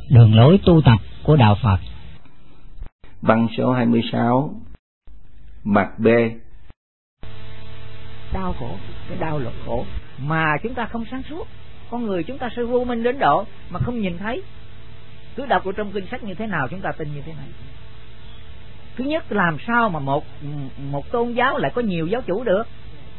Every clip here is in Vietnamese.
Đường lối tu tập của Đạo Phật. Băng số 26, mặt B. Đau khổ, cái đau là khổ mà chúng ta không sáng suốt. Con người chúng ta sẽ vô minh đến độ mà không nhìn thấy. Cứ đọc ở trong kinh sách như thế nào chúng ta tin như thế này. Thứ nhất, làm sao mà một tôn giáo lại có nhiều giáo chủ được?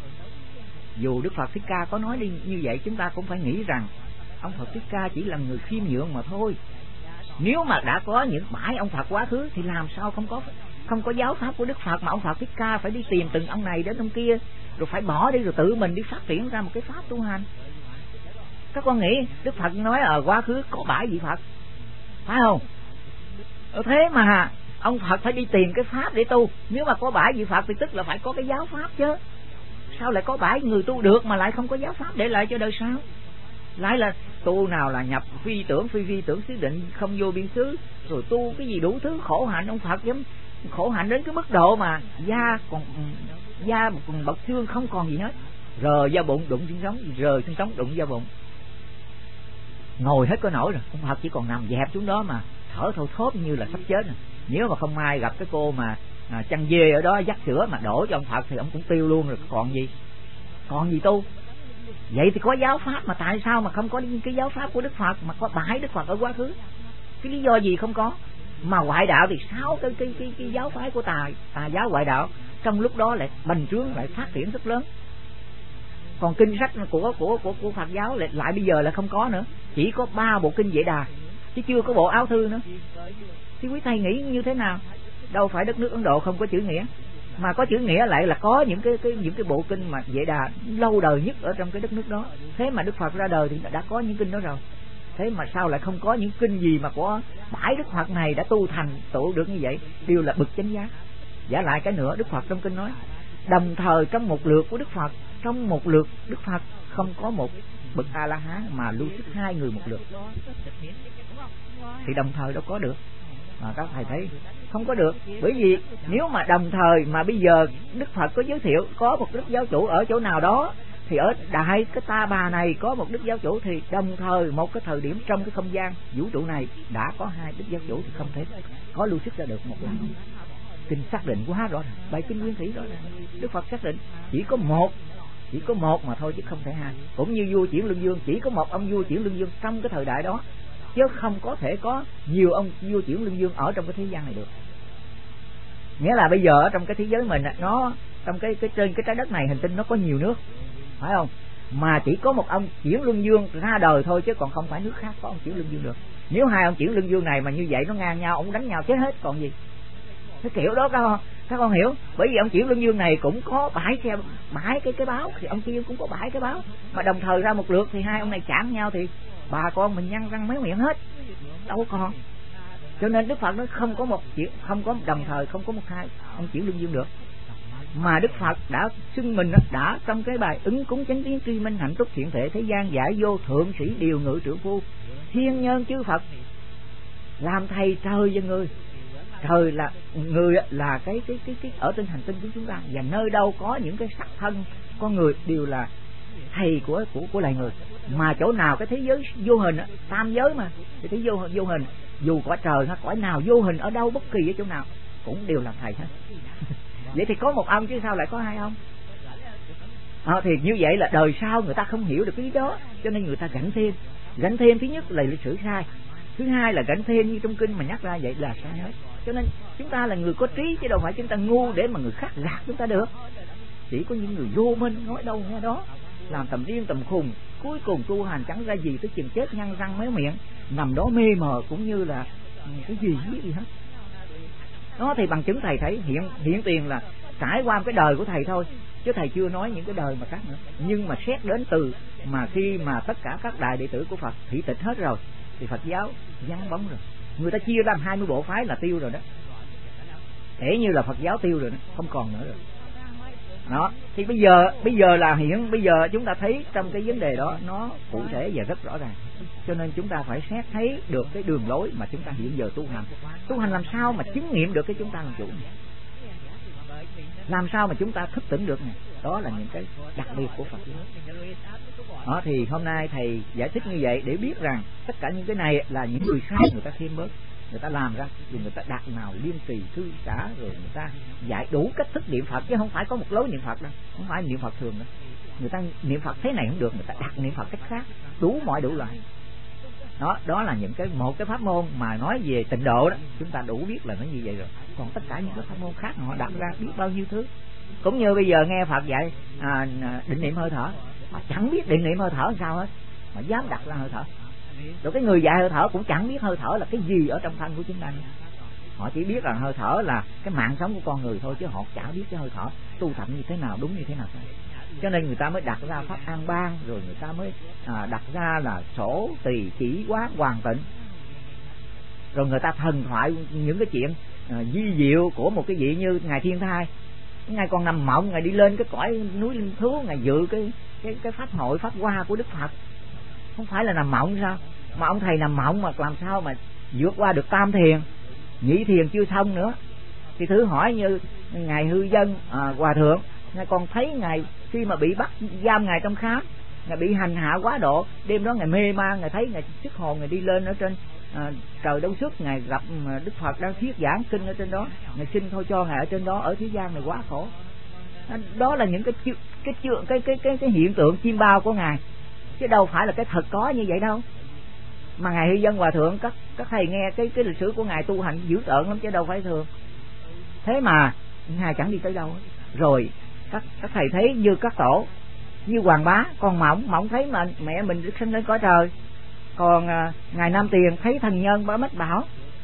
Dù Đức Phật Thích Ca có nói đi như vậy, chúng ta cũng phải nghĩ rằng ông Phật Thích Ca chỉ là người khiêm nhượng mà thôi. Nếu mà đã có những bãi ông Phật quá khứ thì làm sao không có giáo pháp của Đức Phật mà ông Phật Thích Ca phải đi tìm từng ông này đến ông kia, rồi phải bỏ đi rồi tự mình đi phát triển ra một cái pháp tu hành. Các con nghĩ Đức Phật nói ở quá khứ có bãi vị Phật, phải không? Thế mà ông Phật phải đi tìm cái pháp để tu. Nếu mà có bãi vị Phật thì tức là phải có cái giáo pháp chứ. Sao lại có bãi người tu được mà lại không có giáo pháp để lại cho đời sau? Lại là tu nào là nhập phi tưởng phi tưởng xứ định không vô biên xứ, rồi tu cái gì đủ thứ khổ hạnh. Ông Phật giống khổ hạnh đến cái mức độ mà da một bậc xương không còn gì hết, rờ da bụng đụng xương sống, rờ xương sống đụng da bụng, ngồi hết có nổi rồi. Ông Phật chỉ còn nằm dẹp xuống đó mà thở thâu thóp như là sắp chết rồi. Nếu mà không ai gặp cái cô mà chăn dê ở đó dắt sữa mà đổ cho ông Phật thì ông cũng tiêu luôn rồi, còn gì tu. Vậy thì có giáo pháp mà tại sao mà không có cái giáo pháp của Đức Phật mà có bãi Đức Phật ở quá khứ? Cái lý do gì không có? Mà ngoại đạo thì sáu cái giáo phái của tà giáo ngoại đạo trong lúc đó lại bành trướng, lại phát triển rất lớn. Còn kinh sách của Phật giáo lại bây giờ là không có nữa, chỉ có 3 bộ kinh Vệ Đà chứ chưa có bộ Áo Thư nữa. Thì quý thầy nghĩ như thế nào? Đâu phải đất nước Ấn Độ không có chữ nghĩa, mà có chữ nghĩa lại là có những cái bộ kinh mà Vệ Đà lâu đời nhất ở trong cái đất nước đó. Thế mà Đức Phật ra đời thì đã có những kinh đó rồi. Thế mà sao lại không có những kinh gì mà của bãi Đức Phật này đã tu thành tụ được như vậy? Đều là bậc chánh giác. Giả lại cái nữa, Đức Phật trong kinh nói đồng thời trong một lượt của Đức Phật, trong một lượt Đức Phật không có một bậc A La Hán mà lưu xuất 2 người một lượt. Thì đồng thời đâu có được. Mà các thầy thấy không có được. Bởi vì nếu mà đồng thời mà bây giờ Đức Phật có giới thiệu có một đức giáo chủ ở chỗ nào đó, thì ở đại cái Ta Bà này có một đức giáo chủ, thì đồng thời một cái thời điểm trong cái không gian vũ trụ này đã có 2 đức giáo chủ, thì không thể có lưu xuất ra được một lần. Kinh xác định quá rõ ràng, bài kinh Nguyên Thủy rõ ràng. Đức Phật xác định chỉ có một mà thôi chứ không thể 2. Cũng như vua Chuyển Lương Dương, chỉ có một ông vua Chuyển Lương Dương trong cái thời đại đó, chứ không có thể có nhiều ông vua Chuyển Lương Dương ở trong cái thế gian này được. Nghĩa là bây giờ ở trong cái thế giới mình, nó trong cái trên cái trái đất này, hành tinh nó có nhiều nước, phải không? Mà chỉ có một ông Chuyển Lương Dương ra đời thôi, chứ còn không phải nước khác có ông Chuyển Lương Dương được. Nếu 2 ông Chuyển Lương Dương này mà như vậy nó ngang nhau, ông đánh nhau chết hết còn gì. Cái kiểu đó các con hiểu. Bởi vì ông Chuyển Lương Dương này cũng có bãi cái báo, thì ông kia cũng có bãi cái báo, mà đồng thời ra một lượt thì 2 ông này chạm nhau thì bà con mình nhăn răng méo miệng hết, đâu còn. Cho nên Đức Phật nó không có đồng thời, không có 2 ông Chuyển Lương Dương được. Mà Đức Phật đã xưng mình đã trong cái bài ứng cúng chánh kiến tri minh hạnh túc thiện thể thế gian giải vô thượng sĩ điều ngự trưởng phu thiên nhân chư Phật làm thầy trời và người. Trời là người, là cái ở trên hành tinh của chúng ta, và nơi đâu có những cái sắc thân con người đều là thầy của loài người. Mà chỗ nào cái thế giới vô hình, tam giới mà, cái thế giới vô hình, dù cõi trời hay cõi nào vô hình ở đâu bất kỳ ở chỗ nào cũng đều là thầy hết. Vậy thì có một ông chứ sao lại có 2 ông? Thì như vậy là đời sau người ta không hiểu được cái đó, cho nên người ta gánh thêm. Thứ nhất là lịch sử sai, thứ hai là gánh thêm như trong kinh mà nhắc ra vậy là sai hết. Cho nên chúng ta là người có trí, chứ đâu phải chúng ta ngu để mà người khác gạt chúng ta được. Chỉ có những người vô minh nói đâu nghe đó, làm tầm điên tầm khùng, cuối cùng tu hành chẳng ra gì, tới chừng chết nhăn răng méo miệng, nằm đó mê mờ cũng như là cái gì biết gì hết. Đó thì bằng chứng thầy thấy hiện tiền là trải qua cái đời của thầy thôi, chứ thầy chưa nói những cái đời mà khác nữa. Nhưng mà xét đến từ mà khi mà tất cả các đại đệ tử của Phật thị tịch hết rồi thì Phật giáo vắng bóng rồi. Người ta chia ra 20 bộ phái là tiêu rồi đó, kể như là Phật giáo tiêu rồi đó, không còn nữa rồi. Đó thì bây giờ là bây giờ chúng ta thấy trong cái vấn đề đó nó cụ thể và rất rõ ràng. Cho nên chúng ta phải xét thấy được cái đường lối mà chúng ta hiện giờ tu hành làm sao mà chứng nghiệm được cái chúng ta làm chủ. Làm sao mà chúng ta thức tỉnh được này? Đó là những cái đặc biệt của Phật giáo. Đó, thì hôm nay thầy giải thích như vậy để biết rằng tất cả những cái này là những người khác người ta thêm bớt, người ta làm ra, thì người ta đặt nào liên trì thư xã, rồi người ta dạy đủ cách thức niệm Phật, chứ không phải có một lối niệm Phật đâu, không phải niệm Phật thường đâu. Người ta niệm Phật thế này không được, người ta đặt niệm Phật cách khác, đủ mọi đủ loại. Đó là những một cái pháp môn mà nói về tịnh độ đó, chúng ta đủ biết là nó như vậy rồi. Còn tất cả những cái pháp môn khác họ đặt ra biết bao nhiêu thứ. Cũng như bây giờ nghe Phật dạy định niệm hơi thở, mà chẳng biết định niệm hơi thở sao hết, mà dám đặt ra hơi thở. Rồi cái người dạy hơi thở cũng chẳng biết hơi thở là cái gì ở trong thân của chúng ta nữa. Họ chỉ biết rằng hơi thở là cái mạng sống của con người thôi, chứ họ chả biết cái hơi thở tu tập như thế nào, đúng như thế nào. Cho nên người ta mới đặt ra pháp an bang, rồi người ta mới đặt ra là sổ tỳ chỉ quán hoàn tịnh. Rồi người ta thần thoại những cái chuyện di diệu của một cái vị như ngài Thiên Thai. Ngài còn nằm mộng, ngài đi lên cái cõi núi Linh Thú, ngài dự cái pháp hội pháp hoa của Đức Phật. Không phải là nằm mộng sao? Mà ông thầy nằm mộng mà làm sao mà vượt qua được tam thiền, nhị thiền chưa xong nữa. Thì thử hỏi như ngài Hư Dân Hòa Thượng, ngài còn thấy ngài khi mà bị bắt giam ngài trong khám, ngài bị hành hạ quá độ, đêm đó ngài mê man, ngài thấy ngài xuất hồn, ngài đi lên ở trên trời Đâu Xuất, ngài gặp Đức Phật đang thuyết giảng kinh ở trên đó, ngài xin thôi cho ngài ở trên đó, ở thế gian này quá khổ. Đó là những cái hiện tượng chiêm bao của ngài, chứ đâu phải là cái thật có như vậy đâu. Mà ngài Hư Dân Hòa Thượng, các thầy nghe cái lịch sử của ngài tu hành dữ tợn lắm chứ đâu phải thường. Thế mà ngài chẳng đi tới đâu. Rồi các thầy thấy như các tổ, như Hoàng Bá con mộng thấy mà mẹ mình được sinh lên cõi trời. Còn ngài Nam Tiền thấy thần nhân Ba Mách Bảo.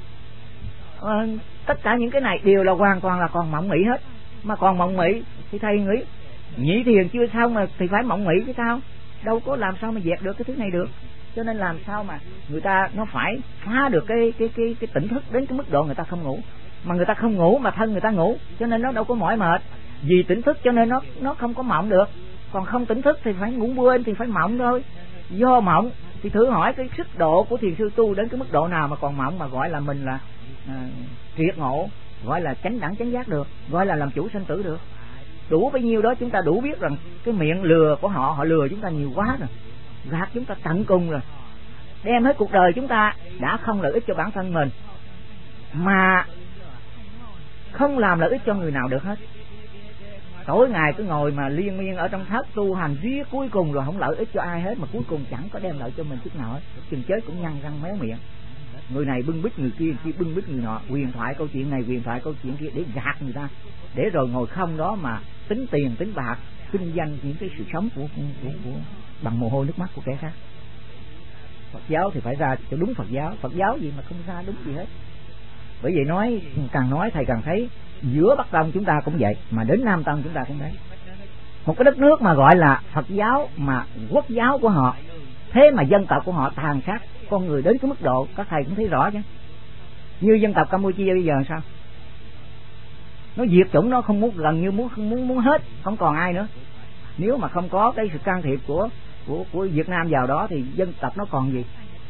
Tất cả những cái này đều là hoàn toàn là còn mộng mị hết. Mà còn mộng mị thì thầy nghĩ nhị thiền chưa xong mà thì phải mộng mị chứ sao? Đâu có làm sao mà dẹp được cái thứ này được. Cho nên làm sao mà người ta nó phải phá được cái tỉnh thức đến cái mức độ người ta không ngủ. Mà người ta không ngủ mà thân người ta ngủ, cho nên nó đâu có mỏi mệt. Vì tỉnh thức cho nên nó không có mộng được. Còn không tỉnh thức thì phải ngủ quên, thì phải mộng thôi. Do mộng thì thử hỏi cái sức độ của thiền sư tu đến cái mức độ nào mà còn mộng mà gọi là mình là triệt ngộ, gọi là chánh đẳng chánh giác được, gọi là làm chủ sinh tử được. Đủ bấy nhiêu đó chúng ta đủ biết rằng cái miệng lừa của họ lừa chúng ta nhiều quá rồi, gạt chúng ta tận cùng rồi, đem hết cuộc đời chúng ta đã không lợi ích cho bản thân mình mà không làm lợi ích cho người nào được hết. Tối ngày cứ ngồi mà liên miên ở trong thất tu hành riết, cuối cùng rồi không lợi ích cho ai hết, mà cuối cùng chẳng có đem lợi cho mình chút nào hết. Chừng chết cũng nhăn răng méo miệng, người này bưng bít người kia bưng bít người nọ, huyền thoại câu chuyện này huyền thoại câu chuyện kia để gạt người ta, để rồi ngồi không đó mà tính tiền tính bạc, kinh doanh những cái sự sống của bằng mồ hôi nước mắt của kẻ khác. Phật giáo thì phải ra cho đúng Phật giáo gì mà không ra đúng gì hết. Bởi vậy nói thầy càng thấy giữa Bắc Tông chúng ta cũng vậy, mà đến Nam Tông chúng ta cũng thấy. Một cái đất nước mà gọi là Phật giáo mà quốc giáo của họ, thế mà dân tộc của họ tàn sát con người đến cái mức độ các thầy cũng thấy rõ chứ. Như dân tộc Campuchia bây giờ sao? Nó diệt chủng, nó không muốn, gần như muốn hết, không còn ai nữa. Nếu mà không có cái sự can thiệp của Việt Nam vào đó thì dân tộc nó còn gì?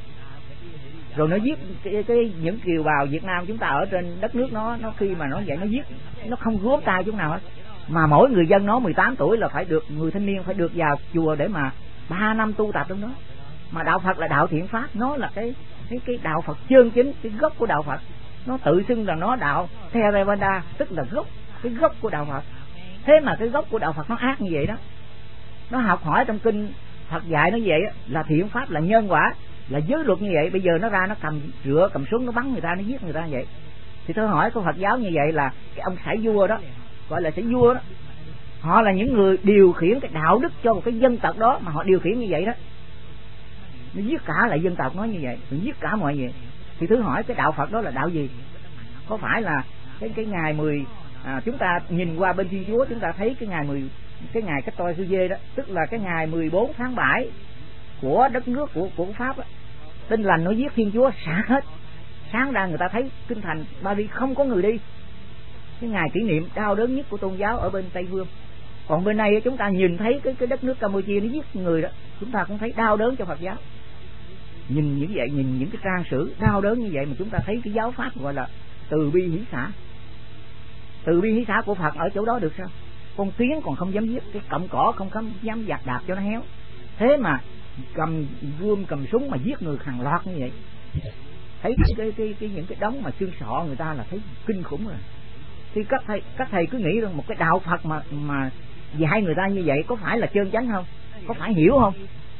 Rồi nó giết những kiều bào Việt Nam chúng ta ở trên đất nước nó khi mà nó vậy nó giết, nó không góp tay chút nào hết. Mà mỗi người dân nó 18 tuổi là phải được, người thanh niên phải được vào chùa để mà 3 năm tu tập trong đó. Mà đạo Phật là đạo thiện pháp, nó là cái đạo Phật chân chính, cái gốc của đạo Phật. Nó tự xưng là nó đạo Theravada, tức là cái gốc của đạo Phật. Thế mà cái gốc của đạo Phật nó ác như vậy đó. Nó học hỏi trong kinh Phật dạy nó vậy là thiện pháp, là nhân quả, là giới luật như vậy. Bây giờ nó ra nó cầm súng nó bắn người ta, nó giết người ta vậy. Thì tôi hỏi có Phật giáo như vậy là cái ông sảy vua đó, gọi là sảy vua đó, họ là những người điều khiển cái đạo đức cho một cái dân tộc đó, mà họ điều khiển như vậy đó, nó giết cả lại dân tộc nó như vậy, nó giết cả mọi gì. Thì thử hỏi cái đạo Phật đó là đạo gì? Có phải là cái ngày 10 chúng ta nhìn qua bên Thiên Chúa, chúng ta thấy cái ngày Cách Toi Sư Dê đó, tức là cái ngày 14 tháng 7 của đất nước của Pháp đó. Tin lành nó giết Thiên Chúa xả hết, sáng ra người ta thấy kinh thành Paris không có người đi. Cái ngày kỷ niệm đau đớn nhất của tôn giáo ở bên Tây Phương. Còn bên này chúng ta nhìn thấy cái đất nước Campuchia nó giết người đó, chúng ta cũng thấy đau đớn cho Phật giáo. Nhìn như vậy, nhìn những cái trang sử đau đớn như vậy mà chúng ta thấy cái giáo pháp gọi là từ bi hỷ xả. từ bi hỷ xã của Phật ở chỗ đó được sao? Con kiến còn không dám giết, cái cọng cỏ không dám giặt đạp cho nó héo, thế mà cầm gươm cầm súng mà giết người hàng loạt như vậy. Thấy những cái đống mà xương sọ người ta là thấy kinh khủng rồi. Thì các thầy cứ nghĩ rằng một cái đạo Phật mà dạy người ta như vậy có phải là chân chánh không? Có phải hiểu không?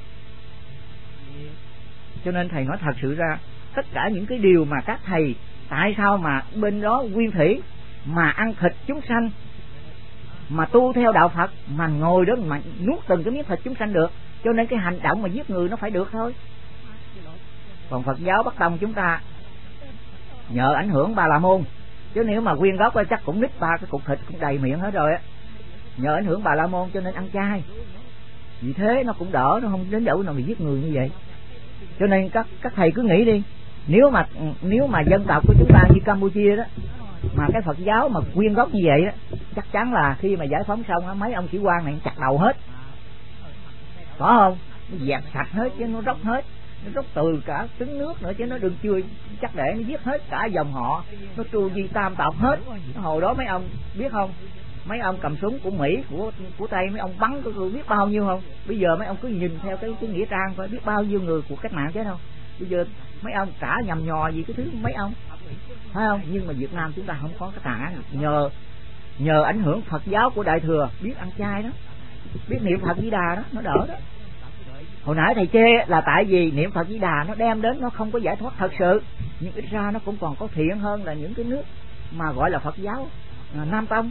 Cho nên thầy nói thật sự ra, tất cả những cái điều mà các thầy, tại sao mà bên đó Nguyên Thủy mà ăn thịt chúng sanh, mà tu theo đạo Phật, mà ngồi đó mà nuốt từng cái miếng thịt chúng sanh được, cho nên cái hành động mà giết người nó phải được thôi. Còn Phật giáo Bắc Tông chúng ta nhờ ảnh hưởng Bà La Môn, chứ nếu mà nguyên gốc chắc cũng nít 3 cái cục thịt cũng đầy miệng hết rồi á. Nhờ ảnh hưởng Bà La Môn cho nên ăn chay, vì thế nó cũng đỡ, nó không đến đâu nào bị giết người như vậy. Cho nên các thầy cứ nghĩ đi, nếu mà dân tộc của chúng ta như Campuchia đó, mà cái Phật giáo mà nguyên gốc như vậy đó, chắc chắn là khi mà giải phóng xong á, mấy ông sĩ quan này chặt đầu hết, có không? Nó dẹp sạch hết chứ, nó róc hết, nó róc từ cả trứng nước nữa chứ, nó đừng chưa chắc để nó giết hết cả dòng họ, nó tru di tam tộc hết. Hồi đó mấy ông biết không, mấy ông cầm súng của Mỹ, của Tây, mấy ông bắn có biết bao nhiêu không? Bây giờ mấy ông cứ nhìn theo cái nghĩa trang coi biết bao nhiêu người của cách mạng chứ đâu. Bây giờ mấy ông trả nhầm nhò gì cái thứ mấy ông, phải không? Nhưng mà Việt Nam chúng ta không có cái tàn án, nhờ ảnh hưởng Phật giáo của Đại Thừa, biết ăn chay đó, biết niệm Phật Di Đà đó, nó đỡ đó. Hồi nãy thầy chê là tại vì niệm Phật Di Đà nó đem đến, nó không có giải thoát thật sự, nhưng ít ra nó cũng còn có thiện hơn là những cái nước mà gọi là Phật giáo Nam Tông.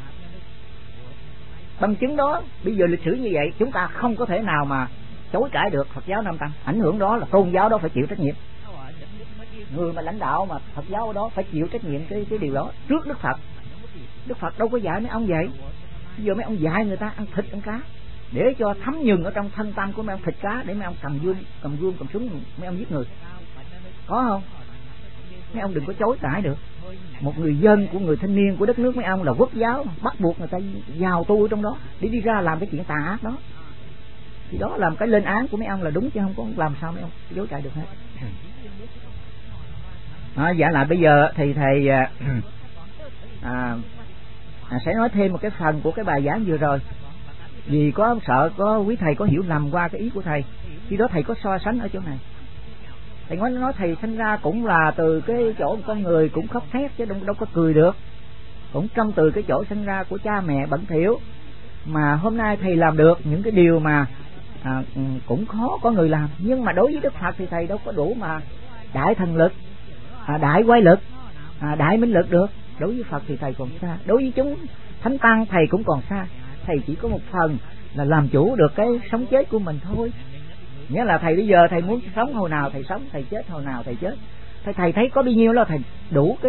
Bằng chứng đó, bây giờ lịch sử như vậy chúng ta không có thể nào mà chối cãi được Phật giáo Nam Tông. Ảnh hưởng đó là tôn giáo đó phải chịu trách nhiệm, người mà lãnh đạo mà Phật giáo đó phải chịu trách nhiệm cái điều đó trước Đức Phật. Đức Phật đâu có dạy mấy ông vậy. Bây giờ mấy ông dạy người ta ăn thịt ăn cá để cho thấm nhường ở trong thân tâm của mấy ông thịt cá, để mấy ông cầm gươm cầm súng mấy ông giết người, có không? Mấy ông đừng có chối cãi được. Một người dân của người thanh niên của đất nước mấy ông là quốc giáo, bắt buộc người ta vào tu ở trong đó để đi ra làm cái chuyện tà ác đó, thì đó làm cái lên án của mấy ông là đúng, chứ không có làm sao mấy ông chối cãi được hết. Dạ là bây giờ thì thầy sẽ nói thêm một cái phần của cái bài giảng vừa rồi, vì có sợ có quý thầy có hiểu lầm qua cái ý của thầy. Khi đó thầy có so sánh ở chỗ này, thầy nói thầy sinh ra cũng là từ cái chỗ con người cũng khóc thét chứ đâu có cười được, cũng trong từ cái chỗ sinh ra của cha mẹ bẩn thỉu, mà hôm nay thầy làm được những cái điều mà cũng khó có người làm. Nhưng mà đối với Đức Phật thì thầy đâu có đủ mà đại thần lực, đại quay lực, đại minh lực được. Đối với Phật thì thầy còn xa, đối với chúng thánh tăng thầy cũng còn xa. Thầy chỉ có một phần là làm chủ được cái sống chết của mình thôi. Nghĩa là thầy bây giờ thầy muốn sống hồi nào thầy sống, thầy chết hồi nào thầy chết. Thầy thấy có bao nhiêu là thầy đủ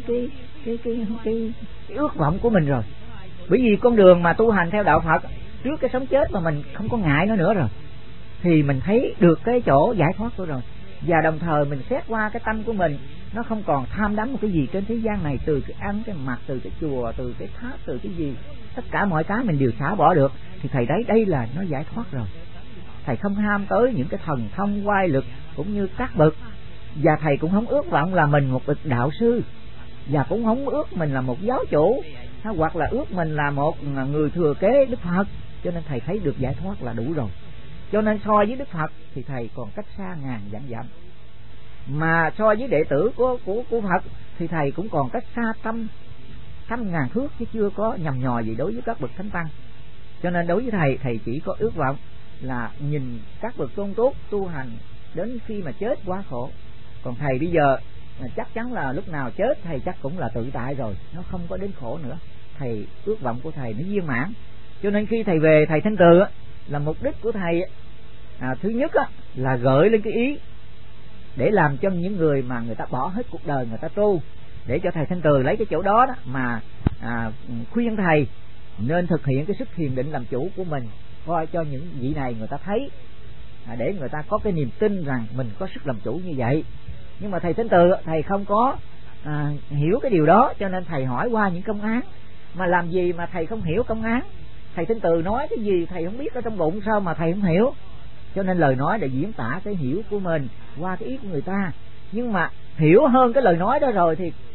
cái ước vọng của mình rồi. Bởi vì con đường mà tu hành theo đạo Phật, trước cái sống chết mà mình không có ngại nó nữa rồi, thì mình thấy được cái chỗ giải thoát của rồi. Và đồng thời mình xét qua cái tâm của mình, nó không còn tham đắm một cái gì trên thế gian này, từ cái ăn cái mặc, từ cái chùa, từ cái tháp, từ cái gì, tất cả mọi cái mình đều xả bỏ được. Thì thầy thấy đây là nó giải thoát rồi. Thầy không ham tới những cái thần thông quay lực cũng như các bậc, và thầy cũng không ước vọng là mình một bậc đạo sư, và cũng không ước mình là một giáo chủ, hoặc là ước mình là một người thừa kế Đức Phật. Cho nên thầy thấy được giải thoát là đủ rồi. Cho nên so với Đức Phật thì thầy còn cách xa ngàn vạn dặm, mà so với đệ tử của Phật thì thầy cũng còn cách xa trăm ngàn thước, chứ chưa có nhầm nhò gì đối với các bậc thánh tăng. Cho nên đối với thầy chỉ có ước vọng là nhìn các bậc tôn tốt tu hành đến khi mà chết quá khổ. Còn thầy bây giờ chắc chắn là lúc nào chết thầy chắc cũng là tự tại rồi, nó không có đến khổ nữa. Thầy ước vọng của thầy nó viên mãn. Cho nên khi thầy về thầy Thanh Từ là mục đích của thầy thứ nhất là gợi lên cái ý để làm cho những người mà người ta bỏ hết cuộc đời người ta tu, để cho thầy Thanh Từ lấy cái chỗ đó mà khuyên thầy nên thực hiện cái sức thiền định làm chủ của mình, coi cho những vị này người ta thấy, để người ta có cái niềm tin rằng mình có sức làm chủ như vậy. Nhưng mà thầy Thanh Từ thầy không có hiểu cái điều đó, cho nên thầy hỏi qua những công án. Mà làm gì mà thầy không hiểu công án? Thầy Thanh Từ nói cái gì thầy không biết ở trong bụng, sao mà thầy không hiểu? Cho nên lời nói để diễn tả cái hiểu của mình qua cái ý của người ta. Nhưng mà hiểu hơn cái lời nói đó rồi thì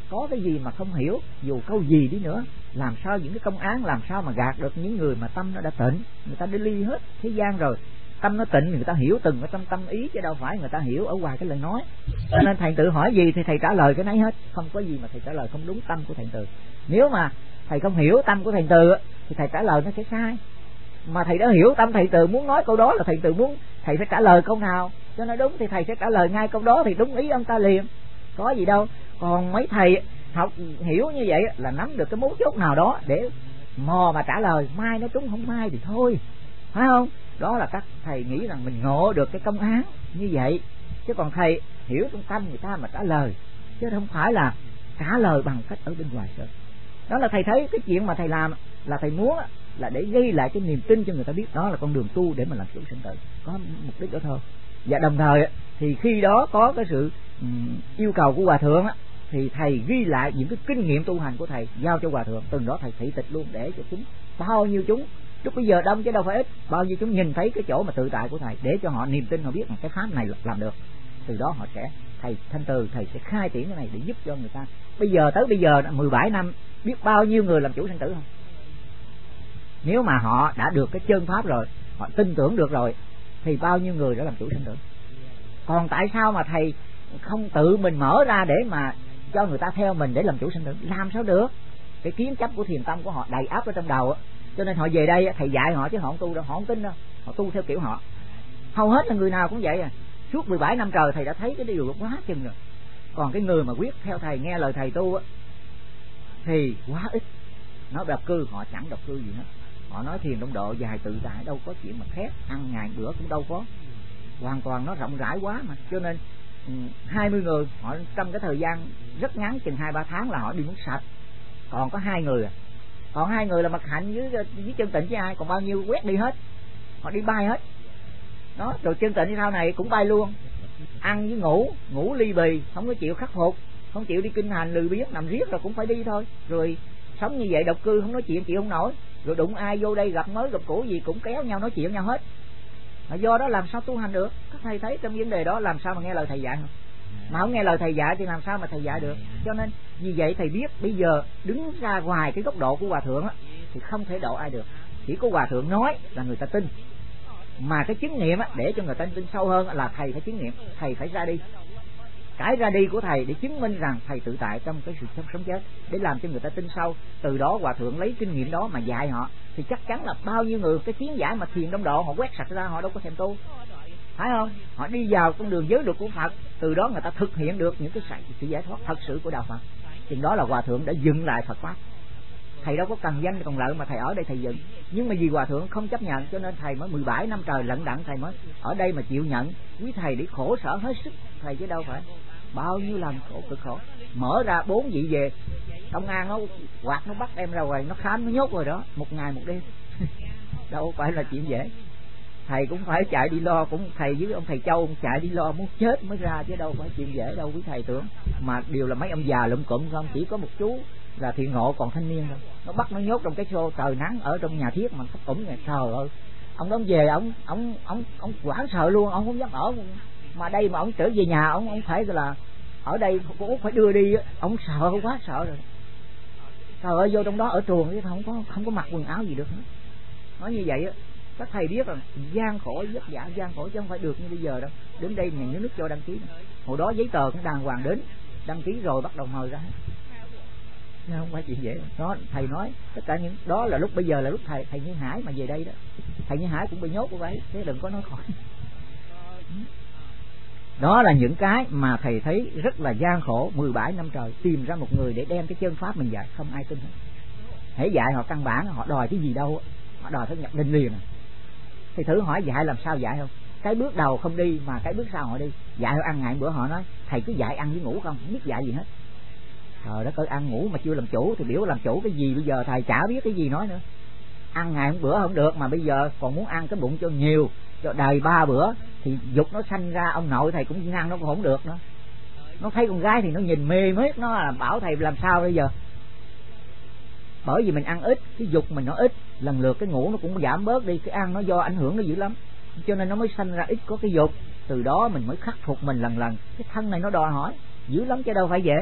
có cái gì mà không hiểu, dù câu gì đi nữa, làm sao những cái công án, làm sao mà gạt được những người mà tâm nó đã tịnh. Người ta đã ly hết thế gian rồi, tâm nó tịnh, người ta hiểu từng cái tâm ý, chứ đâu phải người ta hiểu ở ngoài cái lời nói. Cho nên thầy tự hỏi gì thì thầy trả lời cái nấy hết, không có gì mà thầy trả lời không đúng tâm của thầy tự. Nếu mà thầy không hiểu tâm của thầy tự thì thầy trả lời nó sẽ sai. Mà thầy đã hiểu tâm thầy tự muốn nói câu đó là thầy tự muốn thầy phải trả lời câu nào cho nó đúng thì thầy sẽ trả lời ngay câu đó, thì đúng ý ông ta liền, có gì đâu. Còn mấy thầy học hiểu như vậy là nắm được cái mấu chốt nào đó để mò mà trả lời, mai nó trúng không mai thì thôi, phải không? Đó là các thầy nghĩ rằng mình ngộ được cái công án như vậy, chứ còn thầy hiểu trong tâm người ta mà trả lời, chứ không phải là trả lời bằng cách ở bên ngoài thôi. Đó là thầy thấy cái chuyện mà thầy làm là thầy muốn là để gây lại cái niềm tin cho người ta biết đó là con đường tu để mà làm chủ sinh tử, có mục đích đó thôi. Và đồng thời thì khi đó có cái sự yêu cầu của hòa thượng thì thầy ghi lại những cái kinh nghiệm tu hành của thầy giao cho hòa thượng, từng đó thầy thị tịch luôn để cho chúng, bao nhiêu chúng lúc bây giờ đông chứ đâu phải ít, bao nhiêu chúng nhìn thấy cái chỗ mà tự tại của thầy, để cho họ niềm tin, họ biết rằng cái pháp này làm được. Từ đó họ sẽ, thầy Thanh Từ thầy sẽ khai triển cái này để giúp cho người ta. Bây giờ tới bây giờ 17 năm biết bao nhiêu người làm chủ sinh tử không? Nếu mà họ đã được cái chân pháp rồi, họ tin tưởng được rồi thì bao nhiêu người đã làm chủ sinh tử. Còn tại sao mà thầy không tự mình mở ra để mà cho người ta theo mình để làm chủ sinh tử? Làm sao được? Cái kiến chấp của thiền tâm của họ đầy áp ở trong đầu, cho nên họ về đây thầy dạy họ chứ họ không tu đâu, họ không tin đâu, họ tu theo kiểu họ. Hầu hết là người nào cũng vậy suốt 17 năm trời thầy đã thấy cái điều quá chừng rồi. Còn cái người mà quyết theo thầy, nghe lời thầy tu thì quá ít. Nói độc cư họ chẳng độc cư gì hết, họ nói thiền đông độ dài tự tại, đâu có chuyện mà khét ăn ngày bữa cũng đâu có, hoàn toàn nó rộng rãi quá mà. Cho nên 20 người họ trong cái thời gian rất ngắn, chừng 2-3 tháng là họ đi muốn sạch. Còn có 2 người còn 2 người là Mật Hạnh với Chân Tịnh chứ ai, còn bao nhiêu quét đi hết, họ đi bay hết đó. Rồi Chân Tịnh sau này cũng bay luôn, ăn với ngủ ly bì, không có chịu khắc phục, không chịu đi kinh hành, lười biếng nằm riết rồi cũng phải đi thôi. Rồi sống như vậy độc cư, không nói chuyện chịu không nổi, rồi đụng ai vô đây gặp mới gặp cũ gì cũng kéo nhau nói chuyện nhau hết. Mà do đó làm sao tu hành được? Các thầy thấy trong vấn đề đó làm sao mà nghe lời thầy dạy không? Mà không nghe lời thầy dạy thì làm sao mà thầy dạy được? Cho nên vì vậy thầy biết bây giờ đứng ra ngoài cái góc độ của hòa thượng thì không thể độ ai được. Chỉ có hòa thượng nói là người ta tin, mà cái chứng nghiệm để cho người ta tin sâu hơn là thầy phải chứng nghiệm, thầy phải ra đi. Cái ra đi của thầy để chứng minh rằng thầy tự tại trong cái sự sống chết, để làm cho người ta tin sâu. Từ đó hòa thượng lấy kinh nghiệm đó mà dạy họ, thì chắc chắn là bao nhiêu người cái kiến giải mà thiền đông độ họ quét sạch ra, họ đâu có thèm tu, phải không? Họ đi vào con đường giới luật của Phật, từ đó người ta thực hiện được những cái sự giải thoát thật sự của đạo Phật. Chừng đó là hòa thượng đã dựng lại Phật pháp. Thầy đâu có cần danh còn lợi mà thầy ở đây thầy dựng, nhưng mà vì hòa thượng không chấp nhận cho nên thầy mới 17 năm trời lận đận thầy mới ở đây mà chịu nhận quý thầy để khổ sở hết sức thầy, chứ đâu phải bao nhiêu lần khổ cực khổ. Mở ra 4 vị về, công an nó quạt nó bắt em ra ngoài, nó khám nó nhốt rồi đó, 1 ngày 1 đêm đâu phải là chuyện dễ. Thầy cũng phải chạy đi lo, cũng thầy với ông thầy Châu chạy đi lo muốn chết mới ra, chứ đâu phải chuyện dễ đâu quý thầy tưởng. Mà đều là mấy ông già lụm cụm không, chỉ có một chú là thiện ngộ còn thanh niên thôi, nó bắt nó nhốt trong cái xô trời nắng ở trong nhà thiết mà thấp ủng này. Trời ơi, ông đó về ông hoảng sợ luôn, ông không dám ở. Mà đây mà ông trở về nhà ông phải là ở đây cũng phải đưa đi, ông sợ quá sợ rồi. Trời ơi, vô trong đó ở chuồng chứ không có mặc quần áo gì được nữa. Nói như vậy các thầy biết rằng gian khổ vất vả, gian khổ chứ không phải được như bây giờ đâu. Đến đây nhà nước cho đăng ký, hồi đó giấy tờ cũng đàng hoàng đến đăng ký rồi bắt đầu mời ra, không phải chuyện dễ. Đó thầy nói tất cả những đó là lúc bây giờ là lúc thầy Như Hải mà về đây đó, thầy Như Hải cũng bị nhốt của vậy, thế đừng có nói khỏi. Đó là những cái mà thầy thấy rất là gian khổ 17 năm trời, tìm ra một người để đem cái chân pháp mình dạy, không ai tin hết. Hễ dạy họ căn bản họ đòi cái gì đâu, họ đòi phải nhập định liền. Thì thử hỏi dạy làm sao dạy không? Cái bước đầu không đi mà cái bước sau họ đi. Dạy họ ăn ngày bữa họ nói thầy cứ dạy ăn với ngủ không biết dạy gì hết. Trời đất ơi, ăn ngủ mà chưa làm chủ thì biểu làm chủ cái gì bây giờ thầy chả biết cái gì nói nữa. Ăn ngày một bữa không được mà bây giờ còn muốn ăn cái bụng cho nhiều, cho đầy 3 bữa thì dục nó sanh ra, ông nội thầy cũng ăn nó cũng không được nữa. Nó thấy con gái thì nó nhìn mê miết, nó là bảo thầy làm sao bây giờ. Bởi vì mình ăn ít, cái dục mình nó ít, lần lượt cái ngủ nó cũng giảm bớt đi, cái ăn nó do ảnh hưởng nó dữ lắm, cho nên nó mới sanh ra ít có cái dục. Từ đó mình mới khắc phục mình lần lần. Cái thân này nó đòi hỏi dữ lắm chứ đâu phải dễ.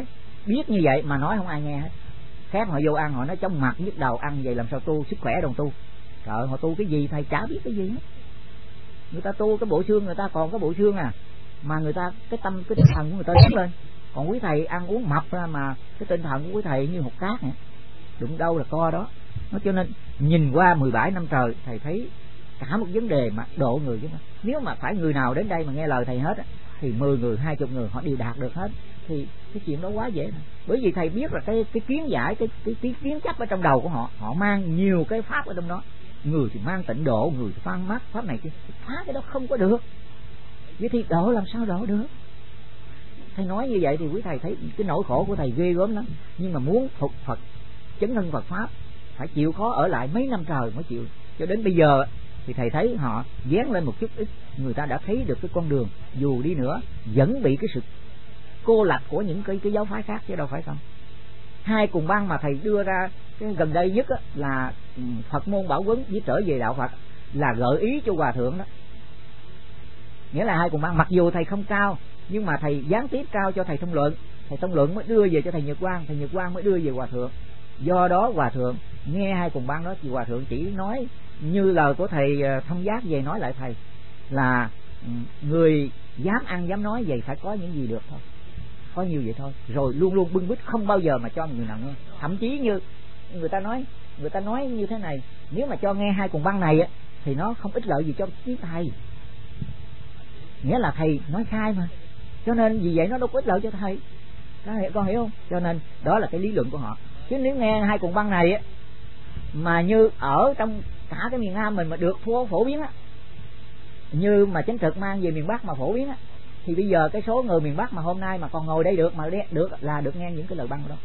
biết như vậy mà nói không ai nghe hết. Khác họ vô ăn họ nói chóng mặt nhức đầu, ăn vậy làm sao tu, sức khỏe đâu tu. Trời ơi, họ tu cái gì thầy chả biết cái gì hết. Người ta tu cái bộ xương người ta còn có bộ xương à, mà người ta cái tâm cái tinh thần của người ta lớn lên. Còn quý thầy ăn uống mập ra mà cái tinh thần của quý thầy như hột cát này, đụng đâu là co đó. Nó cho nên nhìn qua 17 năm trời thầy thấy cả một vấn đề mà độ người chứ. Nếu mà phải người nào đến đây mà nghe lời thầy hết thì 10 người 20 người họ đều đạt được hết, thì cái chuyện đó quá dễ. Bởi vì thầy biết là cái kiến giải, cái kiến chấp ở trong đầu của họ, họ mang nhiều cái pháp ở trong đó. Người thì mang tịnh độ, người thì mang mát pháp này kia, phá cái đó không có được. Vậy thì độ làm sao độ được? Thầy nói như vậy thì quý thầy thấy cái nỗi khổ của thầy ghê gớm lắm. Nhưng mà muốn phục Phật, chấn hưng Phật pháp phải chịu khó ở lại mấy năm trời mới chịu. Cho đến bây giờ thì thầy thấy họ dán lên một chút ít, người ta đã thấy được cái con đường. Dù đi nữa vẫn bị cái sự cô lập của những cái giáo phái khác chứ đâu phải không. Hai cùng băng mà thầy đưa ra cái gần đây nhất là Phật môn Bảo Huấn với Trở về đạo Phật, là gợi ý cho hòa thượng đó. Nghĩa là hai cùng băng mặc dù thầy không cao, nhưng mà thầy gián tiếp trao cho thầy Thông Luận, thầy Thông Luận mới đưa về cho thầy Nhật Quang, thầy Nhật Quang mới đưa về hòa thượng. Do đó hòa thượng nghe hai cùng băng đó thì hòa thượng chỉ nói như lời của thầy Thông Giác về nói lại thầy là người dám ăn dám nói vậy phải có những gì được thôi, có nhiều vậy thôi, rồi luôn luôn bưng bít không bao giờ mà cho người nào nghe. Thậm chí như người ta nói như thế này, nếu mà cho nghe hai cùng băng này thì nó không ích lợi gì cho chí thầy. Nghĩa là thầy nói khai mà, cho nên vì vậy nó đâu có ích lợi cho thầy. Con hiểu không? Cho nên đó là cái lý luận của họ. Chứ nếu nghe hai cùng băng này mà như ở trong cả cái miền Nam mình mà được phổ biến như mà Chánh Trực mang về miền Bắc mà phổ biến thì bây giờ cái số người miền Bắc mà hôm nay mà còn ngồi đây được mà được nghe những cái lời băng đó,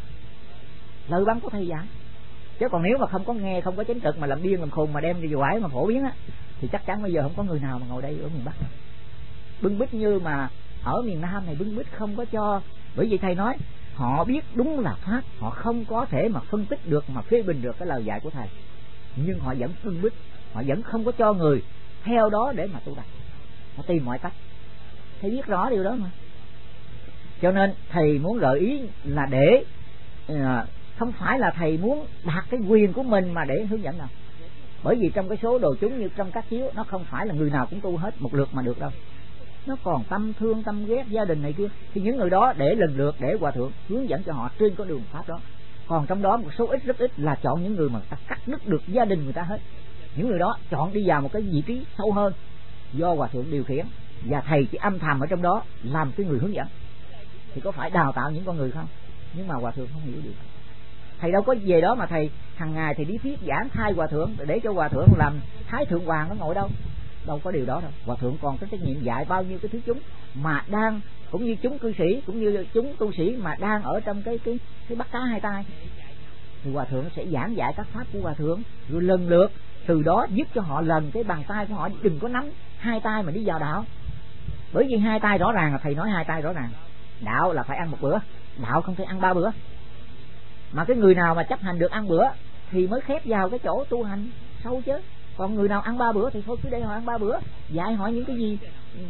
lời băng của thầy dạy. Chứ còn nếu mà không có nghe, không có Chánh Trực mà làm điên làm khùng mà đem đi quải mà phổ biến thì chắc chắn bây giờ không có người nào mà ngồi đây ở miền Bắc. Bưng bít như mà ở miền Nam này bưng bít không có cho. Bởi vì thầy nói họ biết đúng là pháp, họ không có thể mà phân tích được mà phê bình được cái lời dạy của thầy, nhưng họ vẫn bưng bít, họ vẫn không có cho người theo đó để mà tu tập, họ tìm mọi cách. Thầy biết rõ điều đó mà. Cho nên thầy muốn gợi ý là để không phải là thầy muốn đạt cái quyền của mình mà để hướng dẫn đâu. Bởi vì trong cái số đồ chúng như trong các chiếu, nó không phải là người nào cũng tu hết một lượt mà được đâu. Nó còn tâm thương, tâm ghét gia đình này kia, thì những người đó để lần lượt để hòa thượng hướng dẫn cho họ trên con đường pháp đó. Còn trong đó một số ít, rất ít là chọn những người mà ta cắt đứt được gia đình người ta hết. Những người đó chọn đi vào một cái vị trí sâu hơn do hòa thượng điều khiển, và thầy chỉ âm thầm ở trong đó làm cái người hướng dẫn. Thì có phải đào tạo những con người không? Nhưng mà hòa thượng không hiểu được. Thầy đâu có về đó mà thầy hàng ngày thầy đi thuyết giảng thay hòa thượng để cho hòa thượng làm thái thượng hoàng nó ngồi đâu. Đâu có điều đó đâu. Hòa thượng còn có trách nhiệm dạy bao nhiêu cái thứ chúng mà đang, cũng như chúng cư sĩ, cũng như chúng tu sĩ mà đang ở trong cái bắt cá hai tay, thì hòa thượng sẽ giảng dạy các pháp của hòa thượng, rồi lần lượt từ đó giúp cho họ lần cái bàn tay của họ đừng có nắm hai tay mà đi vào đạo. Bởi vì hai tay rõ ràng là thầy nói hai tay rõ ràng, đạo là phải ăn một bữa, đạo không thể ăn 3 bữa. Mà cái người nào mà chấp hành được ăn bữa thì mới khép vào cái chỗ tu hành sâu chứ. Còn người nào ăn 3 bữa thì thôi cứ để họ ăn 3 bữa, dạy họ những cái gì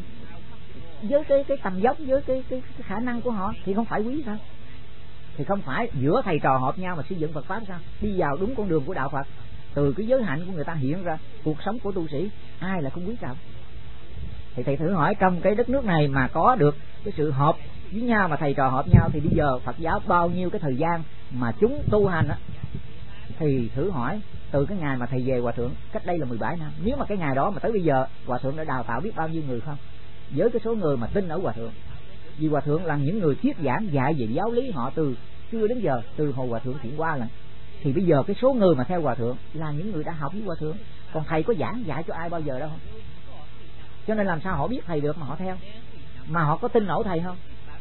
với cái tầm dốc, với cái khả năng của họ thì không phải quý sao? Thì không phải giữa thầy trò hợp nhau mà xây dựng Phật pháp sao? Đi vào đúng con đường của đạo Phật, từ cái giới hạnh của người ta hiện ra cuộc sống của tu sĩ, ai là không quý trọng. Thì thầy thử hỏi trong cái đất nước này mà có được cái sự hợp với nhau mà thầy trò hợp nhau thì bây giờ Phật giáo bao nhiêu cái thời gian mà chúng tu hành thì thử hỏi từ cái ngày mà thầy về hòa thượng cách đây là 17 năm, nếu mà cái ngày đó mà tới bây giờ hòa thượng đã đào tạo biết bao nhiêu người không, với cái số người mà tin ở hòa thượng. Vì hòa thượng là những người thuyết giảng dạy về giáo lý họ từ xưa đến giờ, từ hồi hòa thượng chuyển qua lần, thì bây giờ cái số người mà theo hòa thượng là những người đã học với hòa thượng. Còn thầy có giảng dạy cho ai bao giờ đâu. Cho nên làm sao họ biết thầy được mà họ theo, mà họ có tin nổi thầy không?